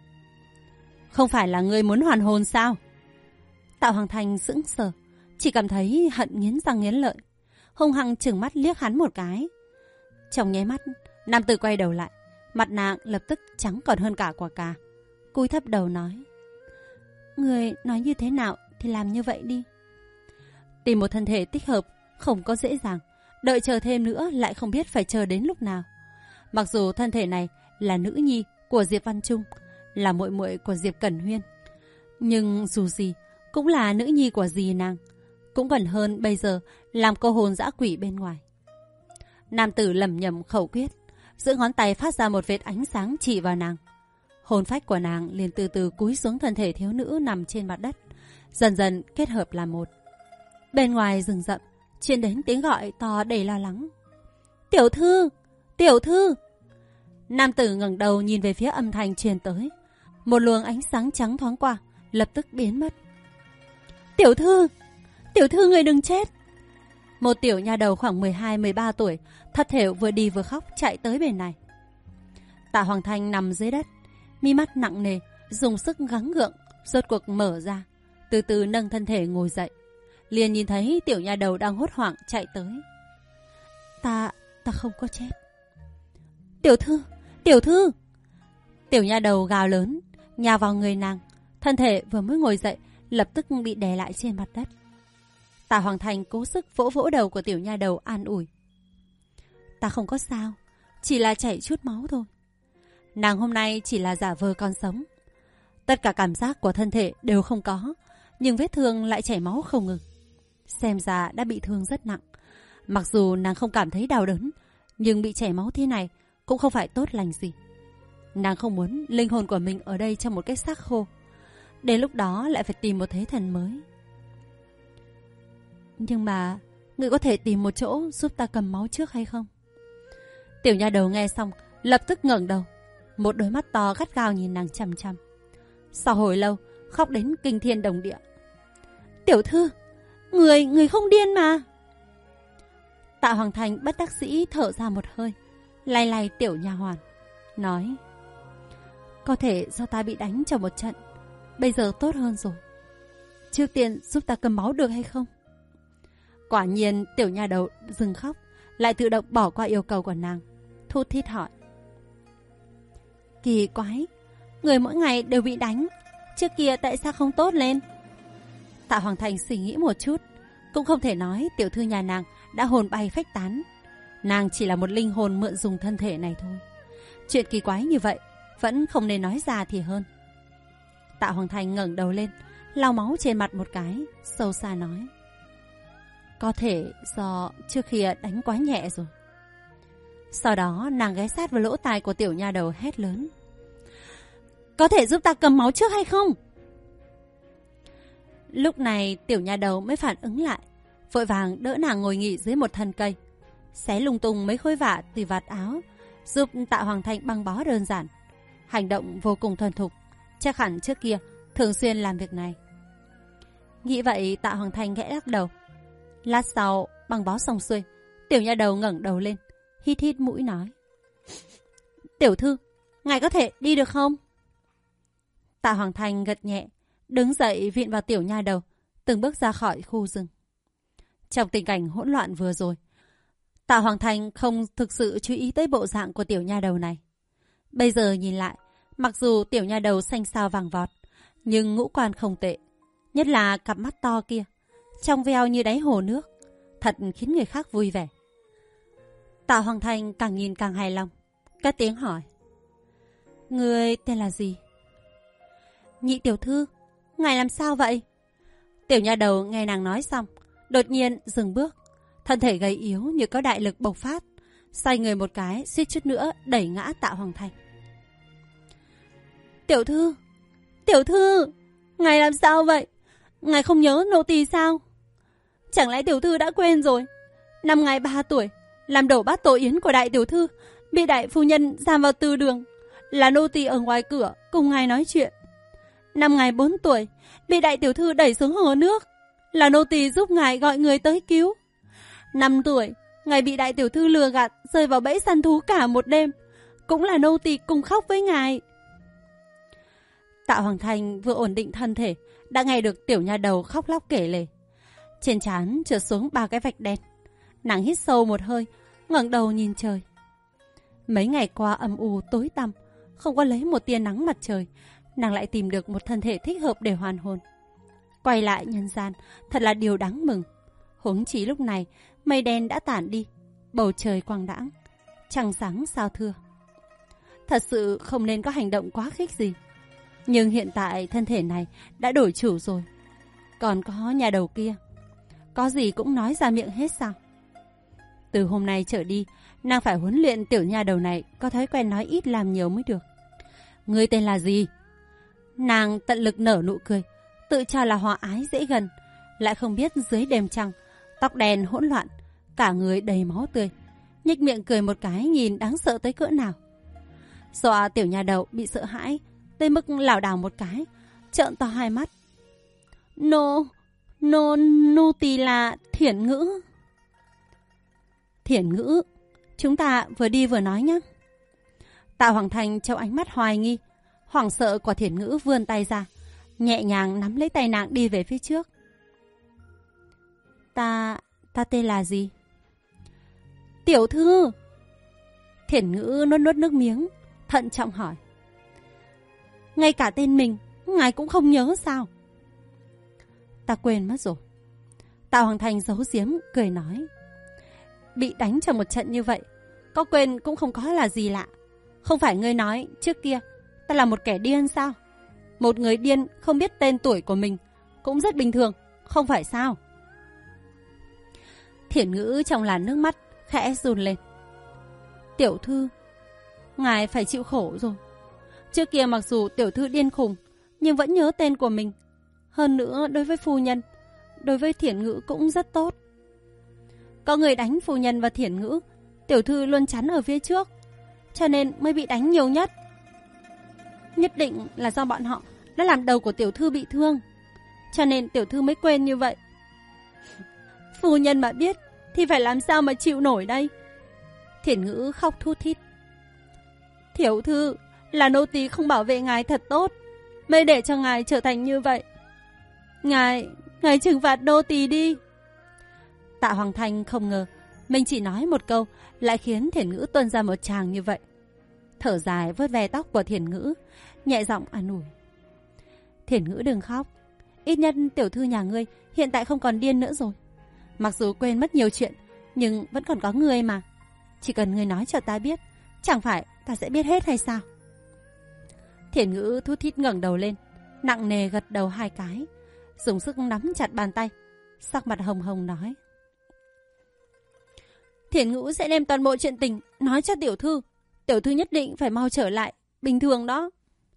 Không phải là ngươi muốn hoàn hồn sao? Tạ Hoàng Thành sững sờ, chỉ cảm thấy hận nghiến răng nghiến lợi, hung hăng trừng mắt liếc hắn một cái. Trong nháy mắt, nam tử quay đầu lại, mặt nàng lập tức trắng còn hơn cả quả cà, cúi thấp đầu nói. Ngươi nói như thế nào thì làm như vậy đi. Tìm một thân thể thích hợp không có dễ dàng, đợi chờ thêm nữa lại không biết phải chờ đến lúc nào. Mặc dù thân thể này là nữ nhi của Diệp Văn Trung, là muội muội của Diệp Cẩn Huyên, nhưng dù gì cũng là nữ nhi của dì nàng, cũng gần hơn bây giờ làm cô hồn dã quỷ bên ngoài. Nam tử lẩm nhẩm khẩu quyết, giữa ngón tay phát ra một vệt ánh sáng chỉ vào nàng. Hồn phách của nàng liền từ từ cúi xuống thân thể thiếu nữ nằm trên mặt đất, dần dần kết hợp làm một. Bên ngoài rừng rậm truyền đến tiếng gọi to đầy lo lắng. Tiểu thư! Tiểu thư! Nam tử ngẩng đầu nhìn về phía âm thanh truyền tới. Một luồng ánh sáng trắng thoáng qua, lập tức biến mất. Tiểu thư! Tiểu thư, người đừng chết! Một tiểu nha đầu khoảng 12-13 tuổi, thất thểu vừa đi vừa khóc chạy tới bên này. Tạ Hoàng Thanh nằm dưới đất, mi mắt nặng nề, dùng sức gắng gượng, rốt cuộc mở ra, từ từ nâng thân thể ngồi dậy. Liền nhìn thấy tiểu nha đầu đang hốt hoảng chạy tới. Ta không có chết. Tiểu thư! Tiểu thư! Tiểu nha đầu gào lớn, nhào vào người nàng. Thân thể vừa mới ngồi dậy, lập tức bị đè lại trên mặt đất. Tạ Hoàng Thành cố sức vỗ vỗ đầu của tiểu nha đầu an ủi. Ta không có sao, chỉ là chảy chút máu thôi. Nàng hôm nay chỉ là giả vờ còn sống. Tất cả cảm giác của thân thể đều không có, nhưng vết thương lại chảy máu không ngừng. Xem ra đã bị thương rất nặng. Mặc dù nàng không cảm thấy đau đớn, nhưng bị chảy máu thế này cũng không phải tốt lành gì. Nàng không muốn linh hồn của mình ở đây trong một cái xác khô. Đến lúc đó lại phải tìm một thế thần mới. Nhưng mà người có thể tìm một chỗ giúp ta cầm máu trước hay không? Tiểu nha đầu nghe xong lập tức ngẩng đầu, một đôi mắt to gắt gao nhìn nàng chằm chằm. Sau hồi lâu khóc đến kinh thiên động địa. Tiểu thư, người không điên mà. Tạ Hoàng Thành bất đắc dĩ thở ra một hơi, lay lay tiểu nha hoàn, nói: có thể do ta bị đánh trong một trận, bây giờ tốt hơn rồi. Trước tiên giúp ta cầm máu được hay không? Quả nhiên tiểu nha đầu dừng khóc, lại tự động bỏ qua yêu cầu của nàng, thút thít hỏi: kỳ quái, người mỗi ngày đều bị đánh, trước kia tại sao không tốt lên? Tạ Hoàng Thành suy nghĩ một chút, cũng không thể nói tiểu thư nhà nàng đã hồn bay phách tán. Nàng chỉ là một linh hồn mượn dùng thân thể này thôi. Chuyện kỳ quái như vậy vẫn không nên nói ra thì hơn. Tạ Hoàng Thành ngẩng đầu lên, lau máu trên mặt một cái, sâu xa nói: có thể do trước kia đánh quá nhẹ rồi. Sau đó nàng ghé sát vào lỗ tai của tiểu nha đầu hét lớn: có thể giúp ta cầm máu trước hay không? Lúc này tiểu nha đầu mới phản ứng lại, vội vàng đỡ nàng ngồi nghỉ dưới một thân cây, xé lung tung mấy khối vả từ vạt áo, giúp Tạ Hoàng Thành băng bó đơn giản. Hành động vô cùng thuần thục, chắc hẳn trước kia thường xuyên làm việc này. Nghĩ vậy Tạ Hoàng Thành khẽ lắc đầu. Lát sau băng bó xong xuôi, tiểu nha đầu ngẩng đầu lên, hít hít mũi nói: tiểu thư, ngài có thể đi được không? Tạ Hoàng Thành gật nhẹ, đứng dậy vịn vào tiểu nha đầu, từng bước ra khỏi khu rừng. Trong tình cảnh hỗn loạn vừa rồi, Tạ Hoàng Thành không thực sự chú ý tới bộ dạng của tiểu nha đầu này. Bây giờ nhìn lại, mặc dù tiểu nha đầu xanh xao vàng vọt, nhưng ngũ quan không tệ, nhất là cặp mắt to kia, trong veo như đáy hồ nước, thật khiến người khác vui vẻ. Tạ Hoàng Thành càng nhìn càng hài lòng, cất tiếng hỏi: người tên là gì? Nhị tiểu thư, ngài làm sao vậy? Tiểu nha đầu nghe nàng nói xong, đột nhiên dừng bước, thân thể gầy yếu như có đại lực bộc phát, xoay người một cái suýt chút nữa đẩy ngã Tạ Hoàng Thành. Tiểu thư, ngài làm sao vậy? Ngài không nhớ nô tỳ sao? Chẳng lẽ tiểu thư đã quên rồi? Năm ngài 3 tuổi, làm đổ bát tổ yến của đại tiểu thư, bị đại phu nhân giam vào tư đường, là nô tỳ ở ngoài cửa cùng ngài nói chuyện. Năm ngài 4 tuổi, bị đại tiểu thư đẩy xuống hồ nước, là nô tỳ giúp ngài gọi người tới cứu. 5 tuổi, ngài bị đại tiểu thư lừa gạt rơi vào bẫy săn thú cả một đêm, cũng là nô tỳ cùng khóc với ngài. Tạ Hoàng Thành vừa ổn định thân thể, đã nghe được tiểu nha đầu khóc lóc kể lể. Trên trán trượt xuống 3 cái vạch đen. Nàng hít sâu một hơi, ngẩng đầu nhìn trời. Mấy ngày qua âm u tối tăm, không có lấy một tia nắng mặt trời, nàng lại tìm được một thân thể thích hợp để hoàn hồn. Quay lại nhân gian, thật là điều đáng mừng. Huống chỉ lúc này, mây đen đã tản đi, bầu trời quang đãng, trăng sáng sao thưa. Thật sự không nên có hành động quá khích gì. Nhưng hiện tại thân thể này đã đổi chủ rồi. Còn có nhà đầu kia, có gì cũng nói ra miệng hết sao? Từ hôm nay trở đi, nàng phải huấn luyện tiểu nha đầu này có thói quen nói ít làm nhiều mới được. Ngươi tên là gì? Nàng tận lực nở nụ cười, tự cho là hòa ái dễ gần, lại không biết dưới đêm trăng, tóc đen hỗn loạn, cả người đầy máu tươi, nhếch miệng cười một cái nhìn đáng sợ tới cỡ nào. Dọa tiểu nha đầu bị sợ hãi tới mức lảo đảo một cái, trợn to hai mắt. Nô tỳ là Thiển Ngữ. Thiển Ngữ, chúng ta vừa đi vừa nói nhé. Tạ Hoàng Thành trong ánh mắt hoài nghi, hoảng sợ của Thiển Ngữ vươn tay ra, nhẹ nhàng nắm lấy tay nàng đi về phía trước. Ta tên là gì? Tiểu thư. Thiển Ngữ nuốt nước miếng, thận trọng hỏi. Ngay cả tên mình, ngài cũng không nhớ sao? Ta quên mất rồi. Tạ Hoàng Thành giấu giếm, cười nói. Bị đánh trong một trận như vậy, có quên cũng không có là gì lạ. Không phải ngươi nói trước kia ta là một kẻ điên sao? Một người điên không biết tên tuổi của mình cũng rất bình thường, không phải sao? Thiển Ngữ trong làn nước mắt khẽ run lên. Tiểu thư, ngài phải chịu khổ rồi. Trước kia mặc dù tiểu thư điên khùng, nhưng vẫn nhớ tên của mình. Hơn nữa đối với phu nhân, đối với Thiển Ngữ cũng rất tốt. Có người đánh phu nhân và Thiển Ngữ, tiểu thư luôn chắn ở phía trước, cho nên mới bị đánh nhiều nhất. Nhất định là do bọn họ đã làm đầu của tiểu thư bị thương, cho nên tiểu thư mới quên như vậy. Phu nhân mà biết thì phải làm sao mà chịu nổi đây? Thiển Ngữ khóc thút thít. Tiểu thư, là nô tỳ không bảo vệ ngài thật tốt, mới để cho ngài trở thành như vậy. Ngài trừng phạt nô tỳ đi. Tạ Hoàng Thanh không ngờ mình chỉ nói một câu lại khiến Thiển Ngữ tuôn ra một tràng như vậy. Thở dài vuốt ve tóc của Thiển Ngữ, nhẹ giọng an ủi. Thiển Ngữ đừng khóc, ít nhất tiểu thư nhà ngươi hiện tại không còn điên nữa rồi. Mặc dù quên mất nhiều chuyện, nhưng vẫn còn có ngươi mà. Chỉ cần ngươi nói cho ta biết, chẳng phải ta sẽ biết hết hay sao? Thiển Ngữ thút thít ngẩng đầu lên, nặng nề gật đầu 2 cái, dùng sức nắm chặt bàn tay, sắc mặt hồng hồng nói. Thiển Ngữ sẽ đem toàn bộ chuyện tình nói cho tiểu thư. Tiểu thư nhất định phải mau trở lại bình thường đó.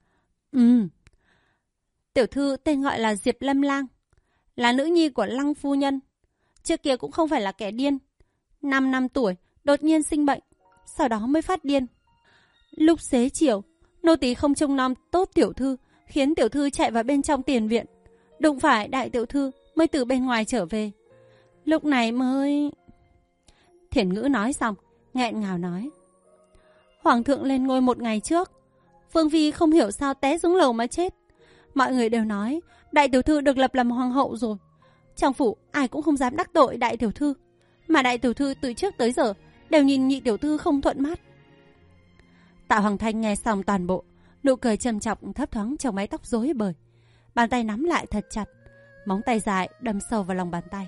Tiểu thư tên gọi là Diệp Lâm Lang, là nữ nhi của Lăng phu nhân. Trước kia cũng không phải là kẻ điên. 5 năm tuổi đột nhiên sinh bệnh, sau đó mới phát điên. Lúc xế chiều, nô tỳ không trông nom tốt tiểu thư, khiến tiểu thư chạy vào bên trong tiền viện. Đụng phải đại tiểu thư mới từ bên ngoài trở về. Lúc này mới... Thiển Ngữ nói xong, nghẹn ngào nói. Hoàng thượng lên ngôi 1 ngày trước, Vương phi không hiểu sao té xuống lầu mà chết. Mọi người đều nói đại tiểu thư được lập làm hoàng hậu rồi. Trong phủ ai cũng không dám đắc tội đại tiểu thư, mà đại tiểu thư từ trước tới giờ đều nhìn nhị tiểu thư không thuận mắt. Tạ Hoàng Thanh nghe xong toàn bộ, nụ cười trầm trọng thấp thoáng trong mái tóc rối bời. Bàn tay nắm lại thật chặt, móng tay dài đâm sâu vào lòng bàn tay.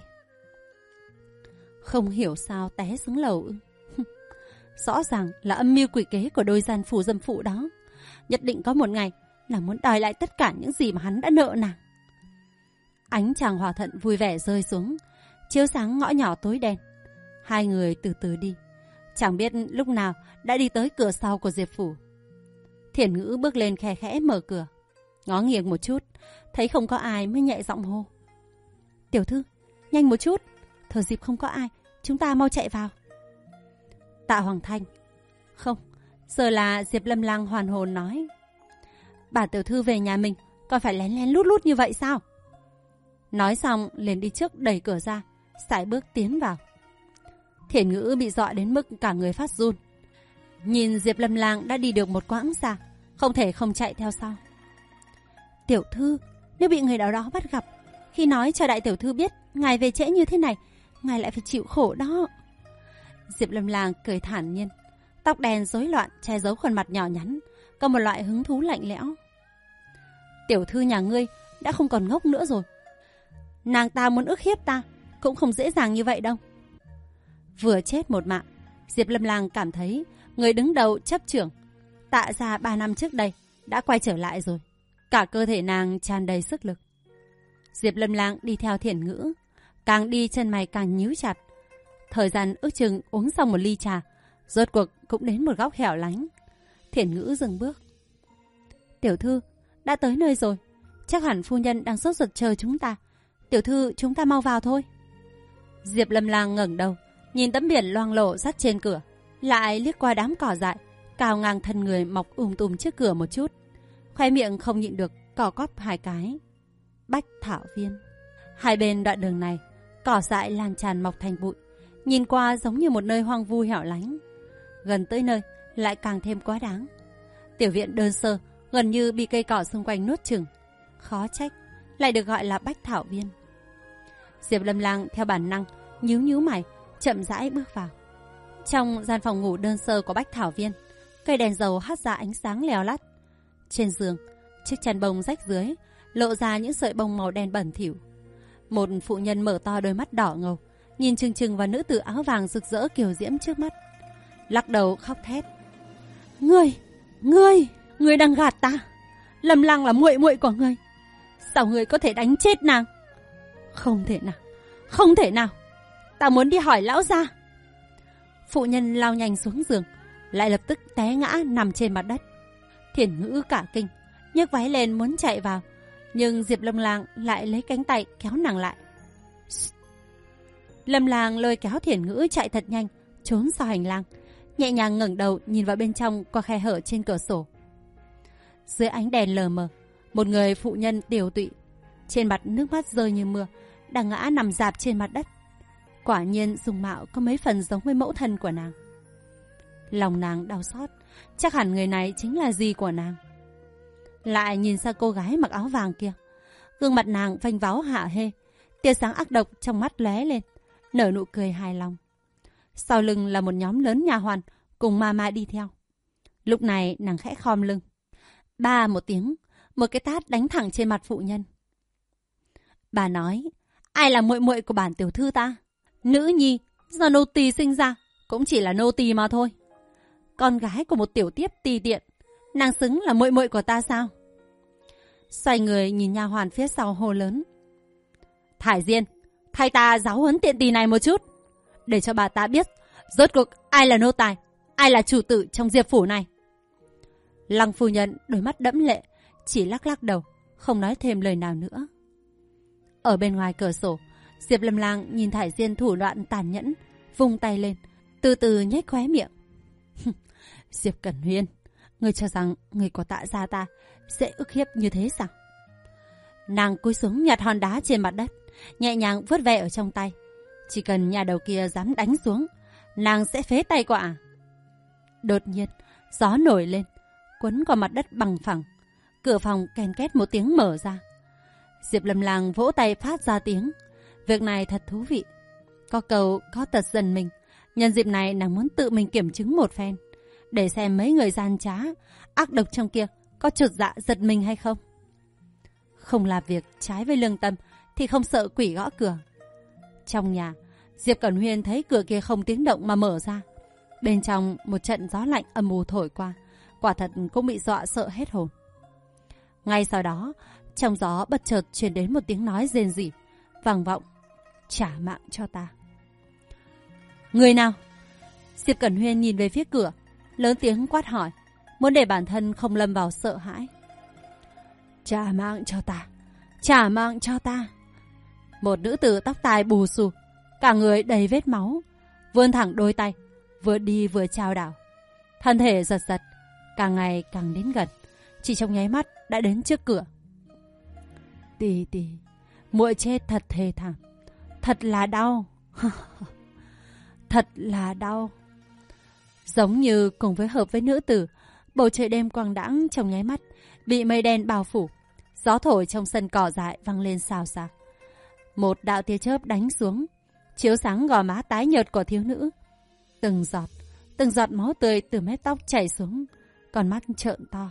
Không hiểu sao té xuống lầu ư? Rõ ràng là âm mưu quỷ kế của đôi gian phủ dâm phụ đó. Nhất định có một ngày là muốn đòi lại tất cả những gì mà hắn đã nợ nàng. Ánh trăng hòa thận vui vẻ rơi xuống, chiếu sáng ngõ nhỏ tối đen. 2 người từ từ đi, chẳng biết lúc nào đã đi tới cửa sau của Diệp phủ. Thiển Ngữ bước lên khe khẽ mở cửa, ngó nghiêng một chút, thấy không có ai mới nhẹ giọng hô. Tiểu thư, nhanh một chút, thừa dịp không có ai, chúng ta mau chạy vào. Tạ Hoàng Thanh. Không, giờ là Diệp Lâm Lang hoàn hồn nói. Bà tiểu thư về nhà mình còn phải lén lén lút lút như vậy sao? Nói xong liền đi trước đẩy cửa ra, sải bước tiến vào. Thiển Ngữ bị dọa đến mức cả người phát run. Nhìn Diệp Lâm Lang đã đi được một quãng xa, không thể không chạy theo sau. Tiểu thư, nếu bị người nào đó bắt gặp, khi nói cho đại tiểu thư biết ngài về trễ như thế này, ngài lại phải chịu khổ đó. Diệp Lâm Lang cười thản nhiên, tóc đen rối loạn che giấu khuôn mặt nhỏ nhắn, có một loại hứng thú lạnh lẽo. Tiểu thư nhà ngươi đã không còn ngốc nữa rồi. Nàng ta muốn ức hiếp ta cũng không dễ dàng như vậy đâu. Vừa chết một mạng, Diệp Lâm Lang cảm thấy người đứng đầu chấp trưởng Tạ gia 3 năm trước đây đã quay trở lại rồi. Cả cơ thể nàng tràn đầy sức lực. Diệp Lâm Lang đi theo Thiển Ngữ, càng đi chân mày càng nhíu chặt. Thời gian ước chừng uống xong một ly trà, rốt cuộc cũng đến một góc hẻo lánh. Thiển Ngữ dừng bước. Tiểu thư, đã tới nơi rồi, chắc hẳn phu nhân đang sốt ruột chờ chúng ta. Tiểu thư, chúng ta mau vào thôi. Diệp Lâm Lang ngẩng đầu, nhìn tấm biển loang lổ sắt trên cửa, lại liếc qua đám cỏ dại cao ngang thân người mọc tùm trước cửa một chút, khoe miệng không nhịn được cò cóp 2 cái. Bách Thảo Viên. Hai bên đoạn đường này, cỏ dại lan tràn mọc thành bụi, nhìn qua giống như một nơi hoang vu hẻo lánh. Gần tới nơi lại càng thêm quá đáng. Tiểu viện đơn sơ, gần như bị cây cỏ xung quanh nuốt chửng. Khó trách lại được gọi là Bách Thảo Viên. Diệp Lâm Lang theo bản năng nhíu mày, chậm rãi bước vào. Trong gian phòng ngủ đơn sơ của Bách Thảo Viên, cây đèn dầu hắt ra ánh sáng leo lắt. Trên giường, chiếc chăn bông rách dưới lộ ra những sợi bông màu đen bẩn thỉu. Một phụ nhân mở to đôi mắt đỏ ngầu, nhìn chừng chừng vào nữ tử áo vàng rực rỡ kiều diễm trước mắt, lắc đầu khóc thét. Ngươi đang gạt ta. Lâm Lang là muội muội của ngươi. Sao ngươi có thể đánh chết nàng? Không thể nào. Ta muốn đi hỏi lão gia. Phụ nhân lao nhanh xuống giường, lại lập tức té ngã nằm trên mặt đất. Thiển Ngữ cả kinh, nhấc váy lên muốn chạy vào, nhưng Diệp Lâm Lang lại lấy cánh tay kéo nàng lại. Lâm Lang lôi kéo Thiển Ngữ chạy thật nhanh, trốn sau hành lang, nhẹ nhàng ngẩng đầu nhìn vào bên trong qua khe hở trên cửa sổ. Dưới ánh đèn lờ mờ, một người phụ nhân tiều tụy, trên mặt nước mắt rơi như mưa, đang ngã nằm rạp trên mặt đất. Quả nhiên dung mạo có mấy phần giống với mẫu thân của nàng. Lòng nàng đau xót, chắc hẳn người này chính là dì của nàng. Lại nhìn sang cô gái mặc áo vàng kia, gương mặt nàng vênh váo hạ hê, tia sáng ác độc trong mắt lóe lên, nở nụ cười hài lòng. Sau lưng là một nhóm lớn nha hoàn cùng mama đi theo. Lúc này nàng khẽ khom lưng, ba một tiếng, một cái tát đánh thẳng trên mặt phụ nhân. Bà nói, ai là muội muội của bản tiểu thư ta? Nữ nhi do nô tỳ sinh ra cũng chỉ là nô tỳ mà thôi. Con gái của một tiểu tiếp tỳ tiện, nàng xứng là muội muội của ta sao? Xoay người nhìn nha hoàn phía sau hô lớn, Thải Diên, thay ta giáo huấn tiện tỳ này một chút, để cho bà ta biết rốt cuộc ai là nô tài, ai là chủ tử trong Diệp phủ này. Lăng phu nhân đôi mắt đẫm lệ, chỉ lắc lắc đầu, không nói thêm lời nào nữa. Ở bên ngoài cửa sổ, Diệp Lâm Lang nhìn Thải Diên thủ đoạn tàn nhẫn, vung tay lên, từ từ nhếch khóe miệng. Diệp Cẩn Huyên, ngươi cho rằng người của Tạ gia ta sẽ ức hiếp như thế sao? Nàng cúi xuống nhặt hòn đá trên mặt đất, nhẹ nhàng vuốt ve ở trong tay. Chỉ cần nhà đầu kia dám đánh xuống, nàng sẽ phế tay quả. Đột nhiên, gió nổi lên, quấn qua mặt đất bằng phẳng. Cửa phòng ken két một tiếng mở ra. Diệp Lâm Lang vỗ tay phát ra tiếng. Việc này thật thú vị. Có cầu có tật dần mình. Nhân dịp này nàng muốn tự mình kiểm chứng một phen, để xem mấy người gian trá, ác độc trong kia có chột dạ giật mình hay không. Không làm việc trái với lương tâm thì không sợ quỷ gõ cửa. Trong nhà, Diệp Cẩn Huyên thấy cửa kia không tiếng động mà mở ra. Bên trong một trận gió lạnh âm u thổi qua, quả thật cũng bị dọa sợ hết hồn. Ngay sau đó, trong gió bất chợt truyền đến một tiếng nói rên rỉ, vang vọng, trả mạng cho ta. Người nào? Diệp Cẩn Huyên nhìn về phía cửa, lớn tiếng quát hỏi, muốn để bản thân không lâm vào sợ hãi. Trả mạng cho ta, trả mạng cho ta. Một nữ tử tóc tai bù xù, cả người đầy vết máu, vươn thẳng đôi tay, vừa đi vừa chao đảo. Thân thể giật giật, càng ngày càng đến gần, chỉ trong nháy mắt đã đến trước cửa. Tì, muội chết thật thê thảm, thật là đau. Thật là đau. Giống như cùng với hợp với nữ tử, bầu trời đêm quang đãng trong nháy mắt bị mây đen bao phủ, gió thổi trong sân cỏ dại vang lên xào xạc. Một đạo tia chớp đánh xuống, chiếu sáng gò má tái nhợt của thiếu nữ. Từng giọt máu tươi từ mép tóc chảy xuống, con mắt trợn to.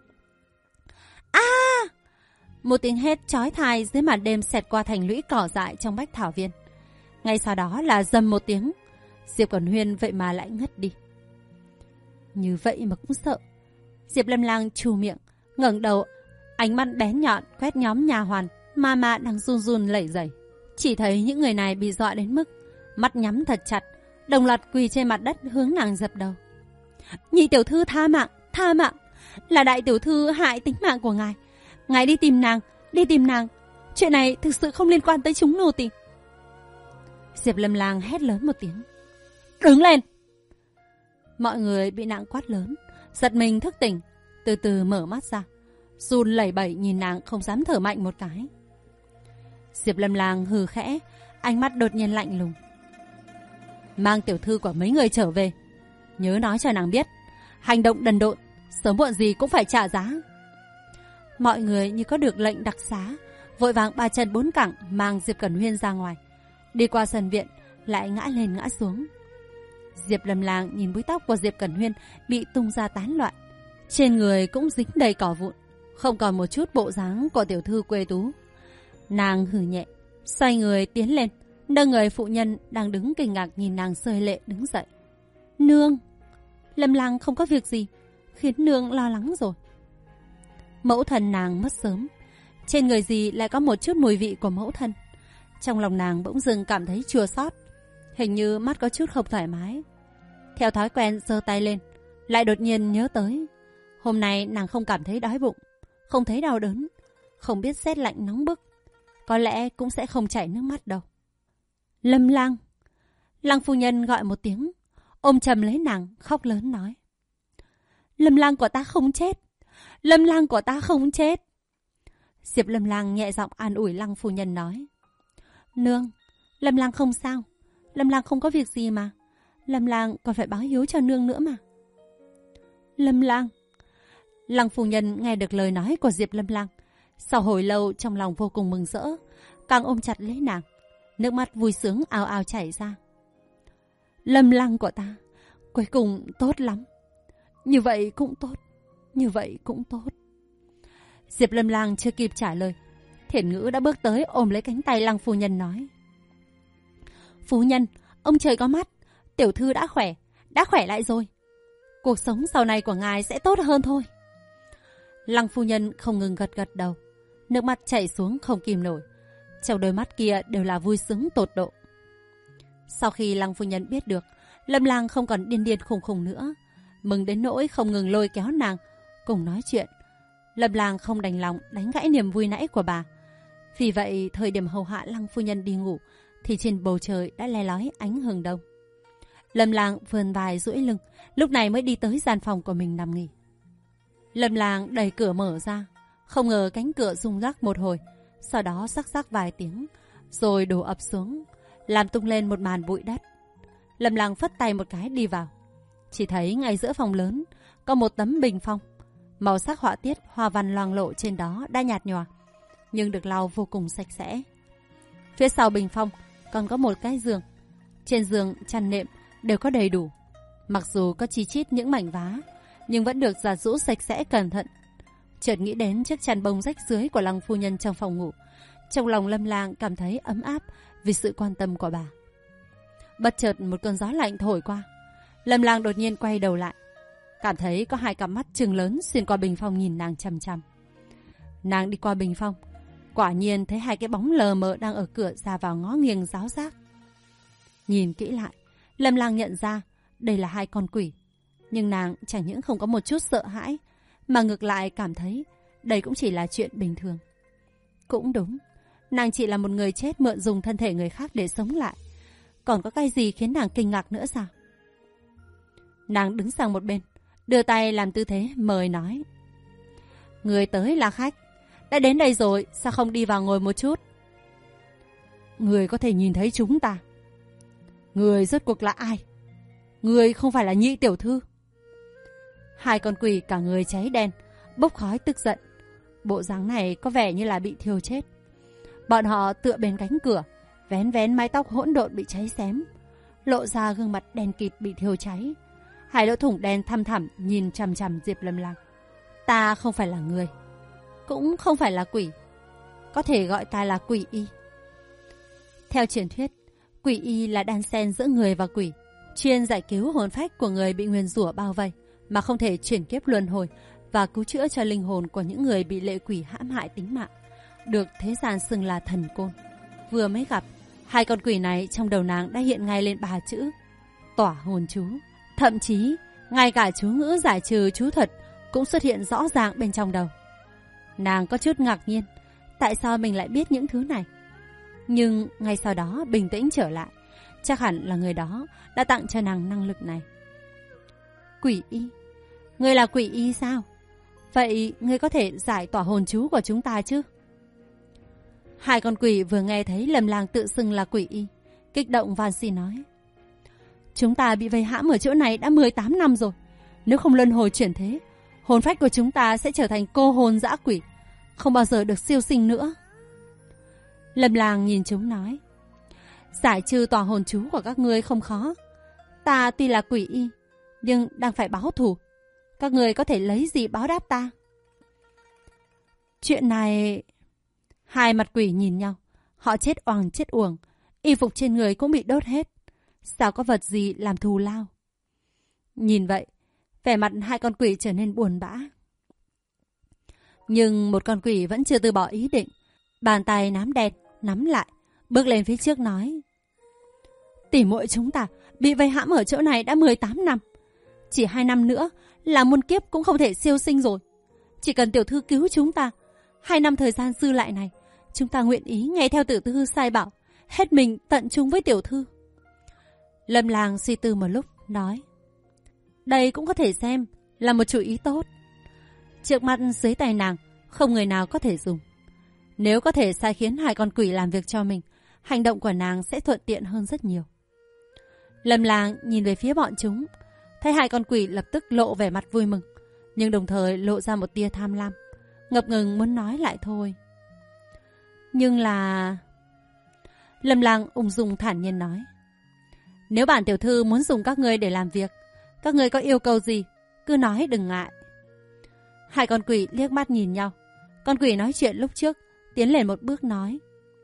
A! Một tiếng hét chói tai dưới màn đêm xẹt qua thành lũy cỏ dại trong bách thảo viên. Ngay sau đó là dầm một tiếng, Diệp Cẩn Huyên vậy mà lại ngất đi. Như vậy mà cũng sợ. Diệp Lâm Lang trù miệng, ngẩng đầu, ánh mắt bén nhọn quét nhóm nhà hoàn, mama đang run run lẩy rẩy. Chỉ thấy những người này bị dọa đến mức mắt nhắm thật chặt, đồng loạt quỳ trên mặt đất hướng nàng dập đầu. Nhị tiểu thư tha mạng, là đại tiểu thư hại tính mạng của ngài. Ngài đi tìm nàng. Chuyện này thực sự không liên quan tới chúng nô tỳ. Diệp Lâm Lang hét lớn một tiếng. Đứng lên! Mọi người bị nàng quát lớn, giật mình thức tỉnh, từ từ mở mắt ra, run lẩy bẩy nhìn nàng không dám thở mạnh một cái. Diệp Lâm Lang hừ khẽ, ánh mắt đột nhiên lạnh lùng. Mang tiểu thư của mấy người trở về, nhớ nói cho nàng biết, hành động đần độn, sớm muộn gì cũng phải trả giá. Mọi người như có được lệnh đặc xá, vội vàng ba chân bốn cẳng mang Diệp Cẩn Huyên ra ngoài, đi qua sân viện, lại ngã lên ngã xuống. Diệp Lâm Lang nhìn búi tóc của Diệp Cẩn Huyên bị tung ra tán loạn, trên người cũng dính đầy cỏ vụn, không còn một chút bộ dáng của tiểu thư quê tú. Nàng hừ nhẹ, xoay người tiến lên, nâng người phụ nhân đang đứng kinh ngạc nhìn nàng rơi lệ đứng dậy. Nương! Lâm Lang không có việc gì, khiến nương lo lắng rồi. Mẫu thân nàng mất sớm, trên người dì lại có một chút mùi vị của mẫu thân. Trong lòng nàng bỗng dưng cảm thấy chua xót, hình như mắt có chút không thoải mái. Theo thói quen giơ tay lên, lại đột nhiên nhớ tới hôm nay nàng không cảm thấy đói bụng, không thấy đau đớn, không biết rét lạnh nóng bức, có lẽ cũng sẽ không chảy nước mắt đâu. Lâm Lang. Lăng phu nhân gọi một tiếng, ôm chầm lấy nàng, khóc lớn nói: Lâm Lang của ta không chết, Lâm Lang của ta không chết. Diệp Lâm Lang nhẹ giọng an ủi Lăng phu nhân nói: Nương, Lâm Lang không sao, Lâm Lang không có việc gì mà, Lâm Lang còn phải báo hiếu cho nương nữa mà. Lâm Lang. Lăng phu nhân nghe được lời nói của Diệp Lâm Lang, sau hồi lâu trong lòng vô cùng mừng rỡ, càng ôm chặt lấy nàng, nước mắt vui sướng ào ào chảy ra. Lâm Lang của ta, cuối cùng tốt lắm. Như vậy cũng tốt, như vậy cũng tốt. Diệp Lâm Lang chưa kịp trả lời, Thiển Ngữ đã bước tới ôm lấy cánh tay Lăng phu nhân nói: Phu nhân, ông trời có mắt, tiểu thư đã khỏe lại rồi. Cuộc sống sau này của ngài sẽ tốt hơn thôi. Lăng phu nhân không ngừng gật gật đầu, nước mắt chảy xuống không kìm nổi, trong đôi mắt kia đều là vui sướng tột độ. Sau khi Lăng phu nhân biết được Lâm Lang không còn điên điên khùng khùng nữa, mừng đến nỗi không ngừng lôi kéo nàng cùng nói chuyện. Lâm Lang không đành lòng đánh gãy niềm vui nãy của bà. Vì vậy thời điểm hầu hạ Lăng phu nhân đi ngủ thì trên bầu trời đã le lói ánh hừng đông. Lâm Lang vươn vai duỗi lưng, lúc này mới đi tới gian phòng của mình nằm nghỉ. Lâm Lang đẩy cửa mở ra, không ngờ cánh cửa rung rắc một hồi, sau đó rắc rắc vài tiếng, rồi đổ ập xuống, làm tung lên một màn bụi đất. Lâm Lang phất tay một cái đi vào, chỉ thấy ngay giữa phòng lớn có một tấm bình phong, màu sắc họa tiết hoa văn loang lộ trên đó đã nhạt nhòa, nhưng được lau vô cùng sạch sẽ. Phía sau bình phong còn có một cái giường, trên giường chăn nệm đều có đầy đủ, mặc dù có chi chít những mảnh vá, nhưng vẫn được giặt giũ sạch sẽ cẩn thận. Chợt nghĩ đến chiếc chăn bông rách rưới của Lăng phu nhân trong phòng ngủ, trong lòng Lâm Lang cảm thấy ấm áp vì sự quan tâm của bà. Bất chợt một cơn gió lạnh thổi qua, Lâm Lang đột nhiên quay đầu lại, cảm thấy có hai cặp mắt trừng lớn xuyên qua bình phong nhìn nàng chằm chằm. Nàng đi qua bình phong, quả nhiên thấy hai cái bóng lờ mờ đang ở cửa ra vào ngó nghiêng ráo rác. Nhìn kỹ lại, Lâm Lang nhận ra đây là hai con quỷ, nhưng nàng chẳng những không có một chút sợ hãi, mà ngược lại cảm thấy đây cũng chỉ là chuyện bình thường. Cũng đúng, nàng chỉ là một người chết mượn dùng thân thể người khác để sống lại, còn có cái gì khiến nàng kinh ngạc nữa sao? Nàng đứng sang một bên, đưa tay làm tư thế mời nói: Người tới là khách, đã đến đây rồi, sao không đi vào ngồi một chút? Người có thể nhìn thấy chúng ta. Người rốt cuộc là ai? Người không phải là Nhị tiểu thư? Hai con quỷ cả người cháy đen, bốc khói tức giận, bộ dáng này có vẻ như là bị thiêu chết. Bọn họ tựa bên cánh cửa, vén vén mái tóc hỗn độn bị cháy xém, lộ ra gương mặt đen kịt bị thiêu cháy. Hai lỗ thủng đen thăm thẳm nhìn chằm chằm Diệp Lâm Lang. Ta không phải là người, cũng không phải là quỷ, có thể gọi ta là quỷ y. Theo truyền thuyết, quỷ y là đan xen giữa người và quỷ, chuyên giải cứu hồn phách của người bị nguyền rủa bao vây mà không thể chuyển kiếp luân hồi, và cứu chữa cho linh hồn của những người bị lệ quỷ hãm hại tính mạng, được thế gian xưng là thần côn. Vừa mới gặp, hai con quỷ này trong đầu nàng đã hiện ngay lên 3 chữ: tỏa hồn chú. Thậm chí ngay cả chú ngữ giải trừ chú thuật cũng xuất hiện rõ ràng bên trong đầu. Nàng có chút ngạc nhiên, tại sao mình lại biết những thứ này? Nhưng ngay sau đó bình tĩnh trở lại, chắc hẳn là người đó đã tặng cho nàng năng lực này. Quỷ y? Ngươi là quỷ y sao? Vậy ngươi có thể giải tỏa hồn chú của chúng ta chứ? Hai con quỷ vừa nghe thấy Lâm Lang tự xưng là quỷ y, kích động van xin nói: Chúng ta bị vây hãm ở chỗ này đã 18 năm rồi. Nếu không luân hồi chuyển thế, hồn phách của chúng ta sẽ trở thành cô hồn dã quỷ, không bao giờ được siêu sinh nữa. Lâm Lang nhìn chúng nói: Giải trừ tỏa hồn chú của các ngươi không khó. Ta tuy là quỷ y, nhưng đang phải báo thù. Các ngươi có thể lấy gì báo đáp ta? Chuyện này... Hai mặt quỷ nhìn nhau, họ chết oằng chết uổng, y phục trên người cũng bị đốt hết. Sao có vật gì làm thù lao? Nhìn vậy, Vẻ mặt hai con quỷ trở nên buồn bã. Nhưng một con quỷ vẫn chưa từ bỏ ý định. Bàn tay nám đen, nắm lại, bước lên phía trước nói: Tỉ muội chúng ta bị vây hãm ở chỗ này đã 18 năm. Chỉ 2 năm nữa là muôn kiếp cũng không thể siêu sinh rồi. Chỉ cần tiểu thư cứu chúng ta, 2 năm thời gian dư lại này, chúng ta nguyện ý nghe theo tiểu thư sai bảo, hết mình tận chung với tiểu thư. Lâm Lang suy tư một lúc, nói: Đây cũng có thể xem là một chủ ý tốt. Trước mặt dưới tay nàng, không người nào có thể dùng. Nếu có thể sai khiến hai con quỷ làm việc cho mình, hành động của nàng sẽ thuận tiện hơn rất nhiều. Lâm Lang nhìn về phía bọn chúng, thấy hai con quỷ lập tức lộ vẻ mặt vui mừng, nhưng đồng thời lộ ra một tia tham lam, ngập ngừng muốn nói lại thôi. Nhưng là... Lâm Lang ung dung thản nhiên nói: Nếu bản tiểu thư muốn dùng các ngươi để làm việc, các ngươi có yêu cầu gì, cứ nói đừng ngại. Hai con quỷ liếc mắt nhìn nhau. Con quỷ nói chuyện lúc trước tiến lên một bước nói: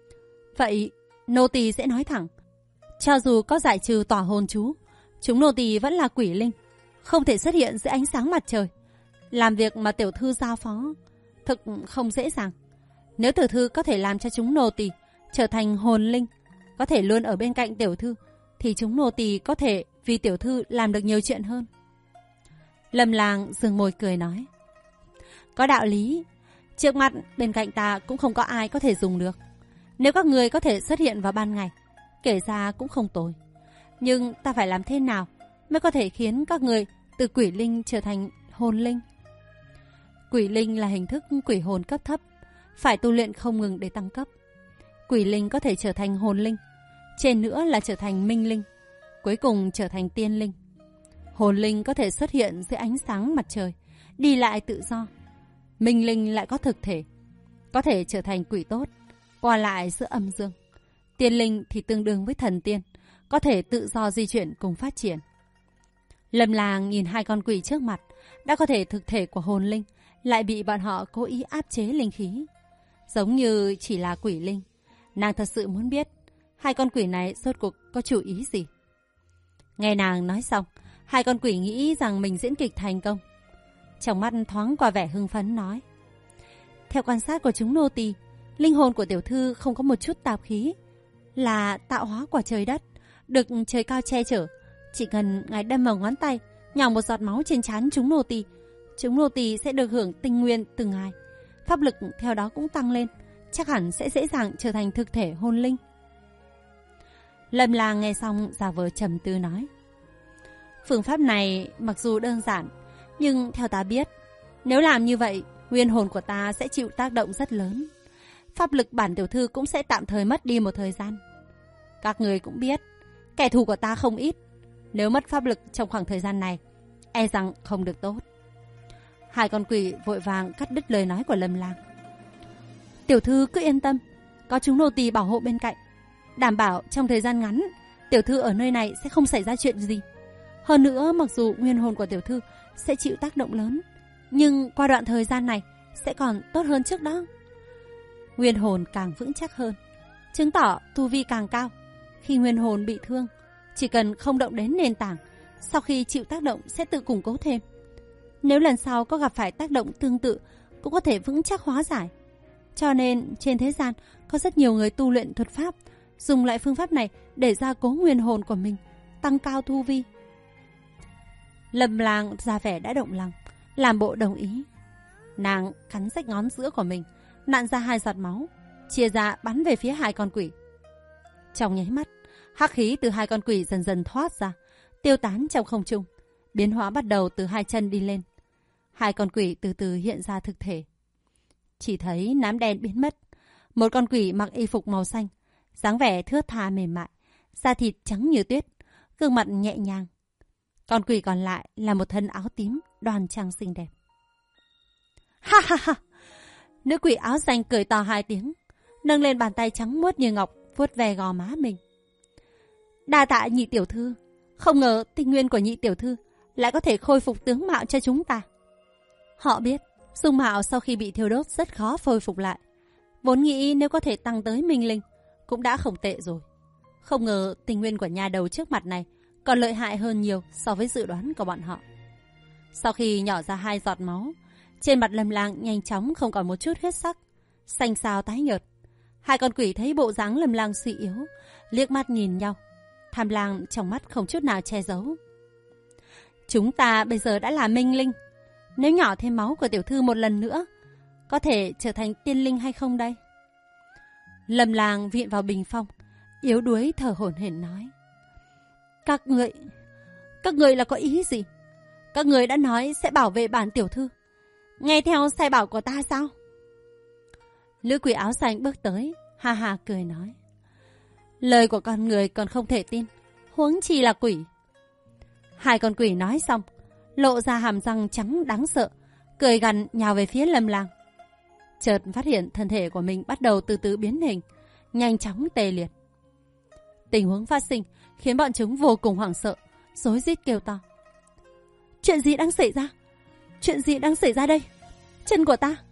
Vậy nô tỳ sẽ nói thẳng, cho dù có giải trừ tỏa hồn chú, chúng nô tỳ vẫn là quỷ linh, không thể xuất hiện dưới ánh sáng mặt trời. Làm việc mà tiểu thư giao phó thực không dễ dàng. Nếu tiểu thư có thể làm cho chúng nô tỳ trở thành hồn linh, có thể luôn ở bên cạnh tiểu thư, thì chúng nô tỳ có thể vì tiểu thư làm được nhiều chuyện hơn. Lâm Lang dường môi cười nói: Có đạo lý. Trước mặt bên cạnh ta cũng không có ai có thể dùng được. Nếu các người có thể xuất hiện vào ban ngày, kể ra cũng không tồi. Nhưng ta phải làm thế nào mới có thể khiến các người từ quỷ linh trở thành hồn linh? Quỷ linh là hình thức quỷ hồn cấp thấp, phải tu luyện không ngừng để tăng cấp. Quỷ linh có thể trở thành hồn linh, trên nữa là trở thành minh linh, cuối cùng trở thành tiên linh. Hồn linh có thể xuất hiện dưới ánh sáng mặt trời, đi lại tự do. Minh linh lại có thực thể, có thể trở thành quỷ tốt, qua lại giữa âm dương. Tiên linh thì tương đương với thần tiên, có thể tự do di chuyển cùng phát triển. Lâm Lang nhìn hai con quỷ trước mặt, đã có thể thực thể của hồn linh, lại bị bọn họ cố ý áp chế linh khí, giống như chỉ là quỷ linh. Nàng thật sự muốn biết hai con quỷ này rốt cuộc có chủ ý gì. Nghe nàng nói xong, hai con quỷ nghĩ rằng mình diễn kịch thành công. Trong mắt thoáng qua vẻ hưng phấn nói: Theo quan sát của chúng nô tỳ, linh hồn của tiểu thư không có một chút tạp khí, là tạo hóa của trời đất, được trời cao che chở. Chỉ cần ngài đâm vào ngón tay, nhỏ một giọt máu trên trán chúng nô tỳ sẽ được hưởng tinh nguyên từ ngài. Pháp lực theo đó cũng tăng lên, chắc hẳn sẽ dễ dàng trở thành thực thể hồn linh. Lâm Lang nghe xong giả vờ trầm tư nói: Phương pháp này mặc dù đơn giản, nhưng theo ta biết, nếu làm như vậy, nguyên hồn của ta sẽ chịu tác động rất lớn. Pháp lực bản tiểu thư cũng sẽ tạm thời mất đi một thời gian. Các người cũng biết, kẻ thù của ta không ít. Nếu mất pháp lực trong khoảng thời gian này, e rằng không được tốt. Hai con quỷ vội vàng cắt đứt lời nói của Lâm Lang. Tiểu thư cứ yên tâm, có chúng nô tỳ bảo hộ bên cạnh, đảm bảo trong thời gian ngắn, tiểu thư ở nơi này sẽ không xảy ra chuyện gì. Hơn nữa, mặc dù nguyên hồn của tiểu thư sẽ chịu tác động lớn, nhưng qua đoạn thời gian này sẽ còn tốt hơn trước đó. Nguyên hồn càng vững chắc hơn, chứng tỏ tu vi càng cao. Khi nguyên hồn bị thương, chỉ cần không động đến nền tảng, sau khi chịu tác động sẽ tự củng cố thêm. Nếu lần sau có gặp phải tác động tương tự, cũng có thể vững chắc hóa giải. Cho nên trên thế gian có rất nhiều người tu luyện thuật pháp, dùng lại phương pháp này để gia cố nguyên hồn của mình, tăng cao tu vi. Lâm Lang ra vẻ đã động lòng, làm bộ đồng ý. Nàng cắn rách ngón giữa của mình, nặn ra 2 giọt máu, chia ra bắn về phía hai con quỷ. Trong nháy mắt, hắc khí từ hai con quỷ dần dần thoát ra, tiêu tán trong không trung, biến hóa bắt đầu từ 2 chân đi lên. Hai con quỷ từ từ hiện ra thực thể. Chỉ thấy nám đen biến mất, một con quỷ mặc y phục màu xanh, dáng vẻ thướt tha mềm mại, da thịt trắng như tuyết, gương mặt nhẹ nhàng. Con quỷ còn lại là một thân áo tím đoan trang xinh đẹp. Ha ha ha! Nữ quỷ áo xanh cười to 2 tiếng, nâng lên bàn tay trắng muốt như ngọc, vuốt ve gò má mình. Đa tạ nhị tiểu thư, không ngờ tinh nguyên của nhị tiểu thư lại có thể khôi phục tướng mạo cho chúng ta. Họ biết, dung mạo sau khi bị thiêu đốt rất khó khôi phục lại. Vốn nghĩ nếu có thể tăng tới minh linh, cũng đã không tệ rồi. Không ngờ tinh nguyên của nhà đầu trước mặt này còn lợi hại hơn nhiều so với dự đoán của bọn họ. Sau khi nhỏ ra 2 giọt máu, trên mặt Lâm Lang nhanh chóng không còn một chút huyết sắc, xanh xao tái nhợt. Hai con quỷ thấy bộ dáng Lâm Lang suy yếu, liếc mắt nhìn nhau, tham lam trong mắt không chút nào che giấu. Chúng ta bây giờ đã là minh linh, nếu nhỏ thêm máu của tiểu thư một lần nữa, có thể trở thành tiên linh hay không đây? Lâm Lang viện vào bình phong, yếu đuối thở hổn hển nói. Các người là có ý gì? Các người đã nói sẽ bảo vệ bản tiểu thư, nghe theo sai bảo của ta sao? Nữ quỷ áo xanh bước tới, ha ha cười nói. Lời của con người còn không thể tin, huống chi là quỷ. Hai con quỷ nói xong, lộ ra hàm răng trắng đáng sợ, cười gằn nhào về phía Lâm Lang. Chợt phát hiện thân thể của mình bắt đầu từ từ biến hình, nhanh chóng tê liệt. Tình huống phát sinh khiến bọn chúng vô cùng hoảng sợ, rối rít kêu to. Chuyện gì đang xảy ra? Chuyện gì đang xảy ra đây? Chân của ta,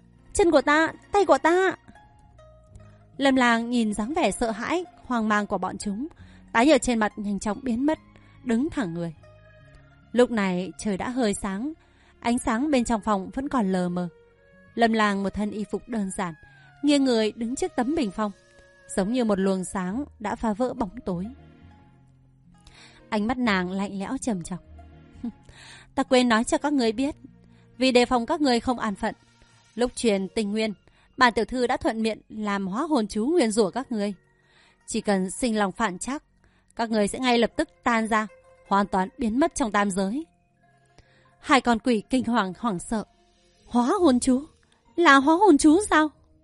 tay của ta. Lâm Lang nhìn dáng vẻ sợ hãi, hoang mang của bọn chúng, tái nhợt trên mặt nhanh chóng biến mất, đứng thẳng người. Lúc này trời đã hơi sáng, ánh sáng bên trong phòng vẫn còn lờ mờ. Lâm Lang một thân y phục đơn giản, nghiêng người đứng trước tấm bình phong, giống như một luồng sáng đã phá vỡ bóng tối. Ánh mắt nàng lạnh lẽo trầm trọng. Ta quên nói cho các người biết, vì đề phòng các người không an phận, lúc truyền tình nguyên, bản tiểu thư đã thuận miệng làm hóa hồn chú nguyền rủa các người. Chỉ cần sinh lòng phản trắc, các người sẽ ngay lập tức tan ra, hoàn toàn biến mất trong tam giới. Hai con quỷ kinh hoàng hoảng sợ. Hóa hồn chú? Là hóa hồn chú sao?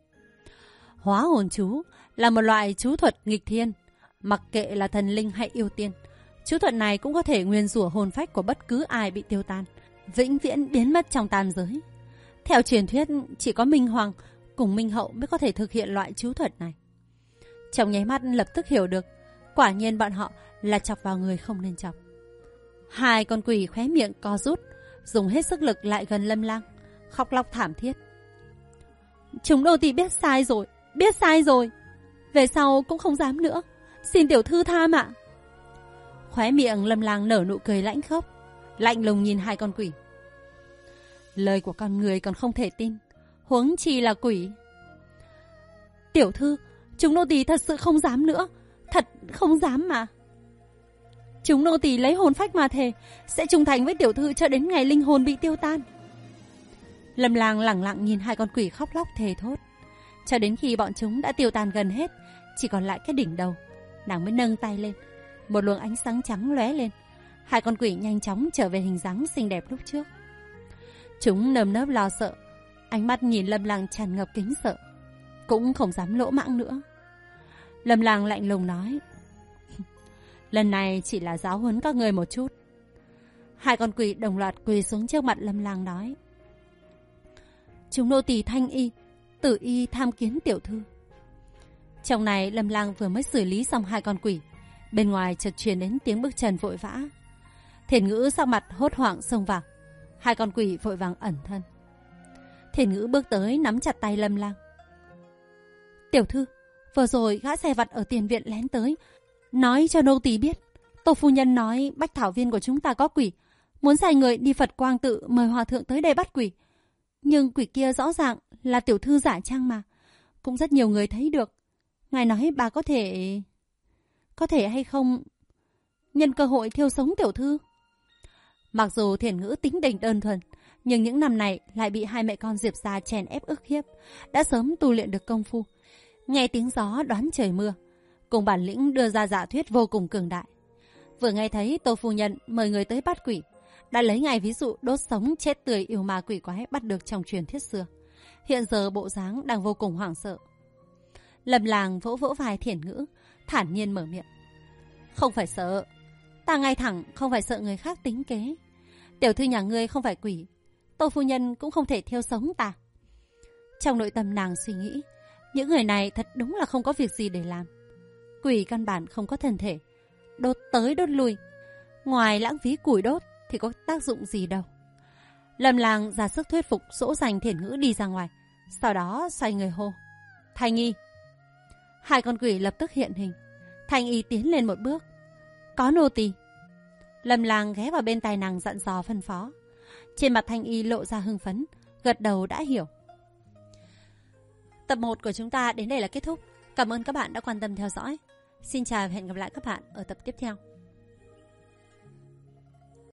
Hóa hồn chú là một loại chú thuật nghịch thiên, mặc kệ là thần linh hay yêu tiên. Chú thuật này cũng có thể nguyền rủa hồn phách của bất cứ ai bị tiêu tan, vĩnh viễn biến mất trong tam giới. Theo truyền thuyết, chỉ có Minh Hoàng cùng Minh Hậu mới có thể thực hiện loại chú thuật này. Trong nháy mắt lập tức hiểu được, quả nhiên bọn họ là chọc vào người không nên chọc. Hai con quỷ khóe miệng co rút, dùng hết sức lực lại gần Lâm Lang, khóc lóc thảm thiết. Chúng nô tỳ biết sai rồi, về sau cũng không dám nữa, xin tiểu thư tha mạng. Khóe miệng Lâm Lang nở nụ cười lãnh khốc, lạnh lùng nhìn hai con quỷ. Lời của con người còn không thể tin, huống chi là quỷ. Tiểu thư, chúng nô tỳ thật sự không dám nữa, thật không dám mà. Chúng nô tỳ lấy hồn phách mà thề sẽ trung thành với tiểu thư cho đến ngày linh hồn bị tiêu tan. Lâm Lang lẳng lặng nhìn hai con quỷ khóc lóc thề thốt, cho đến khi bọn chúng đã tiêu tan gần hết, chỉ còn lại cái đỉnh đầu, nàng mới nâng tay lên, một luồng ánh sáng trắng lóe lên. Hai con quỷ nhanh chóng trở về hình dáng xinh đẹp lúc trước. Chúng nơm nớp lo sợ, ánh mắt nhìn Lâm Lang tràn ngập kính sợ, cũng không dám lỗ mãng nữa. Lâm Lang lạnh lùng nói. Lần này chỉ là giáo huấn các người một chút. Hai con quỷ đồng loạt quỳ xuống trước mặt Lâm Lang nói. Chúng nô tỳ Thanh Y, Tử Y tham kiến tiểu thư. Trong này Lâm Lang vừa mới xử lý xong hai con quỷ, bên ngoài chợt truyền đến tiếng bước chân vội vã. Thiền Ngữ sắc mặt hốt hoảng xông vào, hai con quỷ vội vàng ẩn thân. Thiền Ngữ bước tới nắm chặt tay Lâm Lang. Tiểu thư, vừa rồi gã xe vặt ở tiền viện lén tới, nói cho nô tỳ biết, Tô phu nhân nói bách thảo viên của chúng ta có quỷ, muốn sai người đi Phật Quang Tự mời hòa thượng tới đây bắt quỷ. Nhưng quỷ kia rõ ràng là tiểu thư giả trang mà, cũng rất nhiều người thấy được. Ngài nói bà có thể hay không nhân cơ hội thiêu sống tiểu thư. Mặc dù Thiền Ngữ tính tình đơn thuần, nhưng những năm này lại bị hai mẹ con Diệp gia chèn ép ức hiếp, đã sớm tu luyện được công phu, nghe tiếng gió đoán trời mưa, cùng bản lĩnh đưa ra giả thuyết vô cùng cường đại. Vừa nghe thấy Tô phu nhân mời người tới bắt quỷ, đã lấy ngay ví dụ đốt sống chết tươi yêu ma quỷ quái bắt được trong truyền thuyết xưa. Hiện giờ bộ dáng đang vô cùng hoảng sợ. Lâm Lang vỗ vỗ vai Thiền Ngữ, thản nhiên mở miệng. Không phải sợ, ta ngay thẳng không phải sợ người khác tính kế. Tiểu thư nhà ngươi không phải quỷ, Tô phu nhân cũng không thể thiêu sống ta. Trong nội tâm nàng suy nghĩ, những người này thật đúng là không có việc gì để làm. Quỷ căn bản không có thân thể, đốt tới đốt lui, ngoài lãng phí củi đốt thì có tác dụng gì đâu. Lâm Lang ra sức thuyết phục dỗ dành Thiền Ngữ đi ra ngoài, sau đó xoay người hô. Thanh Y. Hai con quỷ lập tức hiện hình. Thanh Y tiến lên một bước. Có nô tỳ. Lâm Lang ghé vào bên tai nàng dặn dò phân phó. Trên mặt Thanh Y lộ ra hưng phấn, gật đầu đã hiểu. Tập 1 của chúng ta đến đây là kết thúc. Cảm ơn các bạn đã quan tâm theo dõi. Xin chào và hẹn gặp lại các bạn ở tập tiếp theo.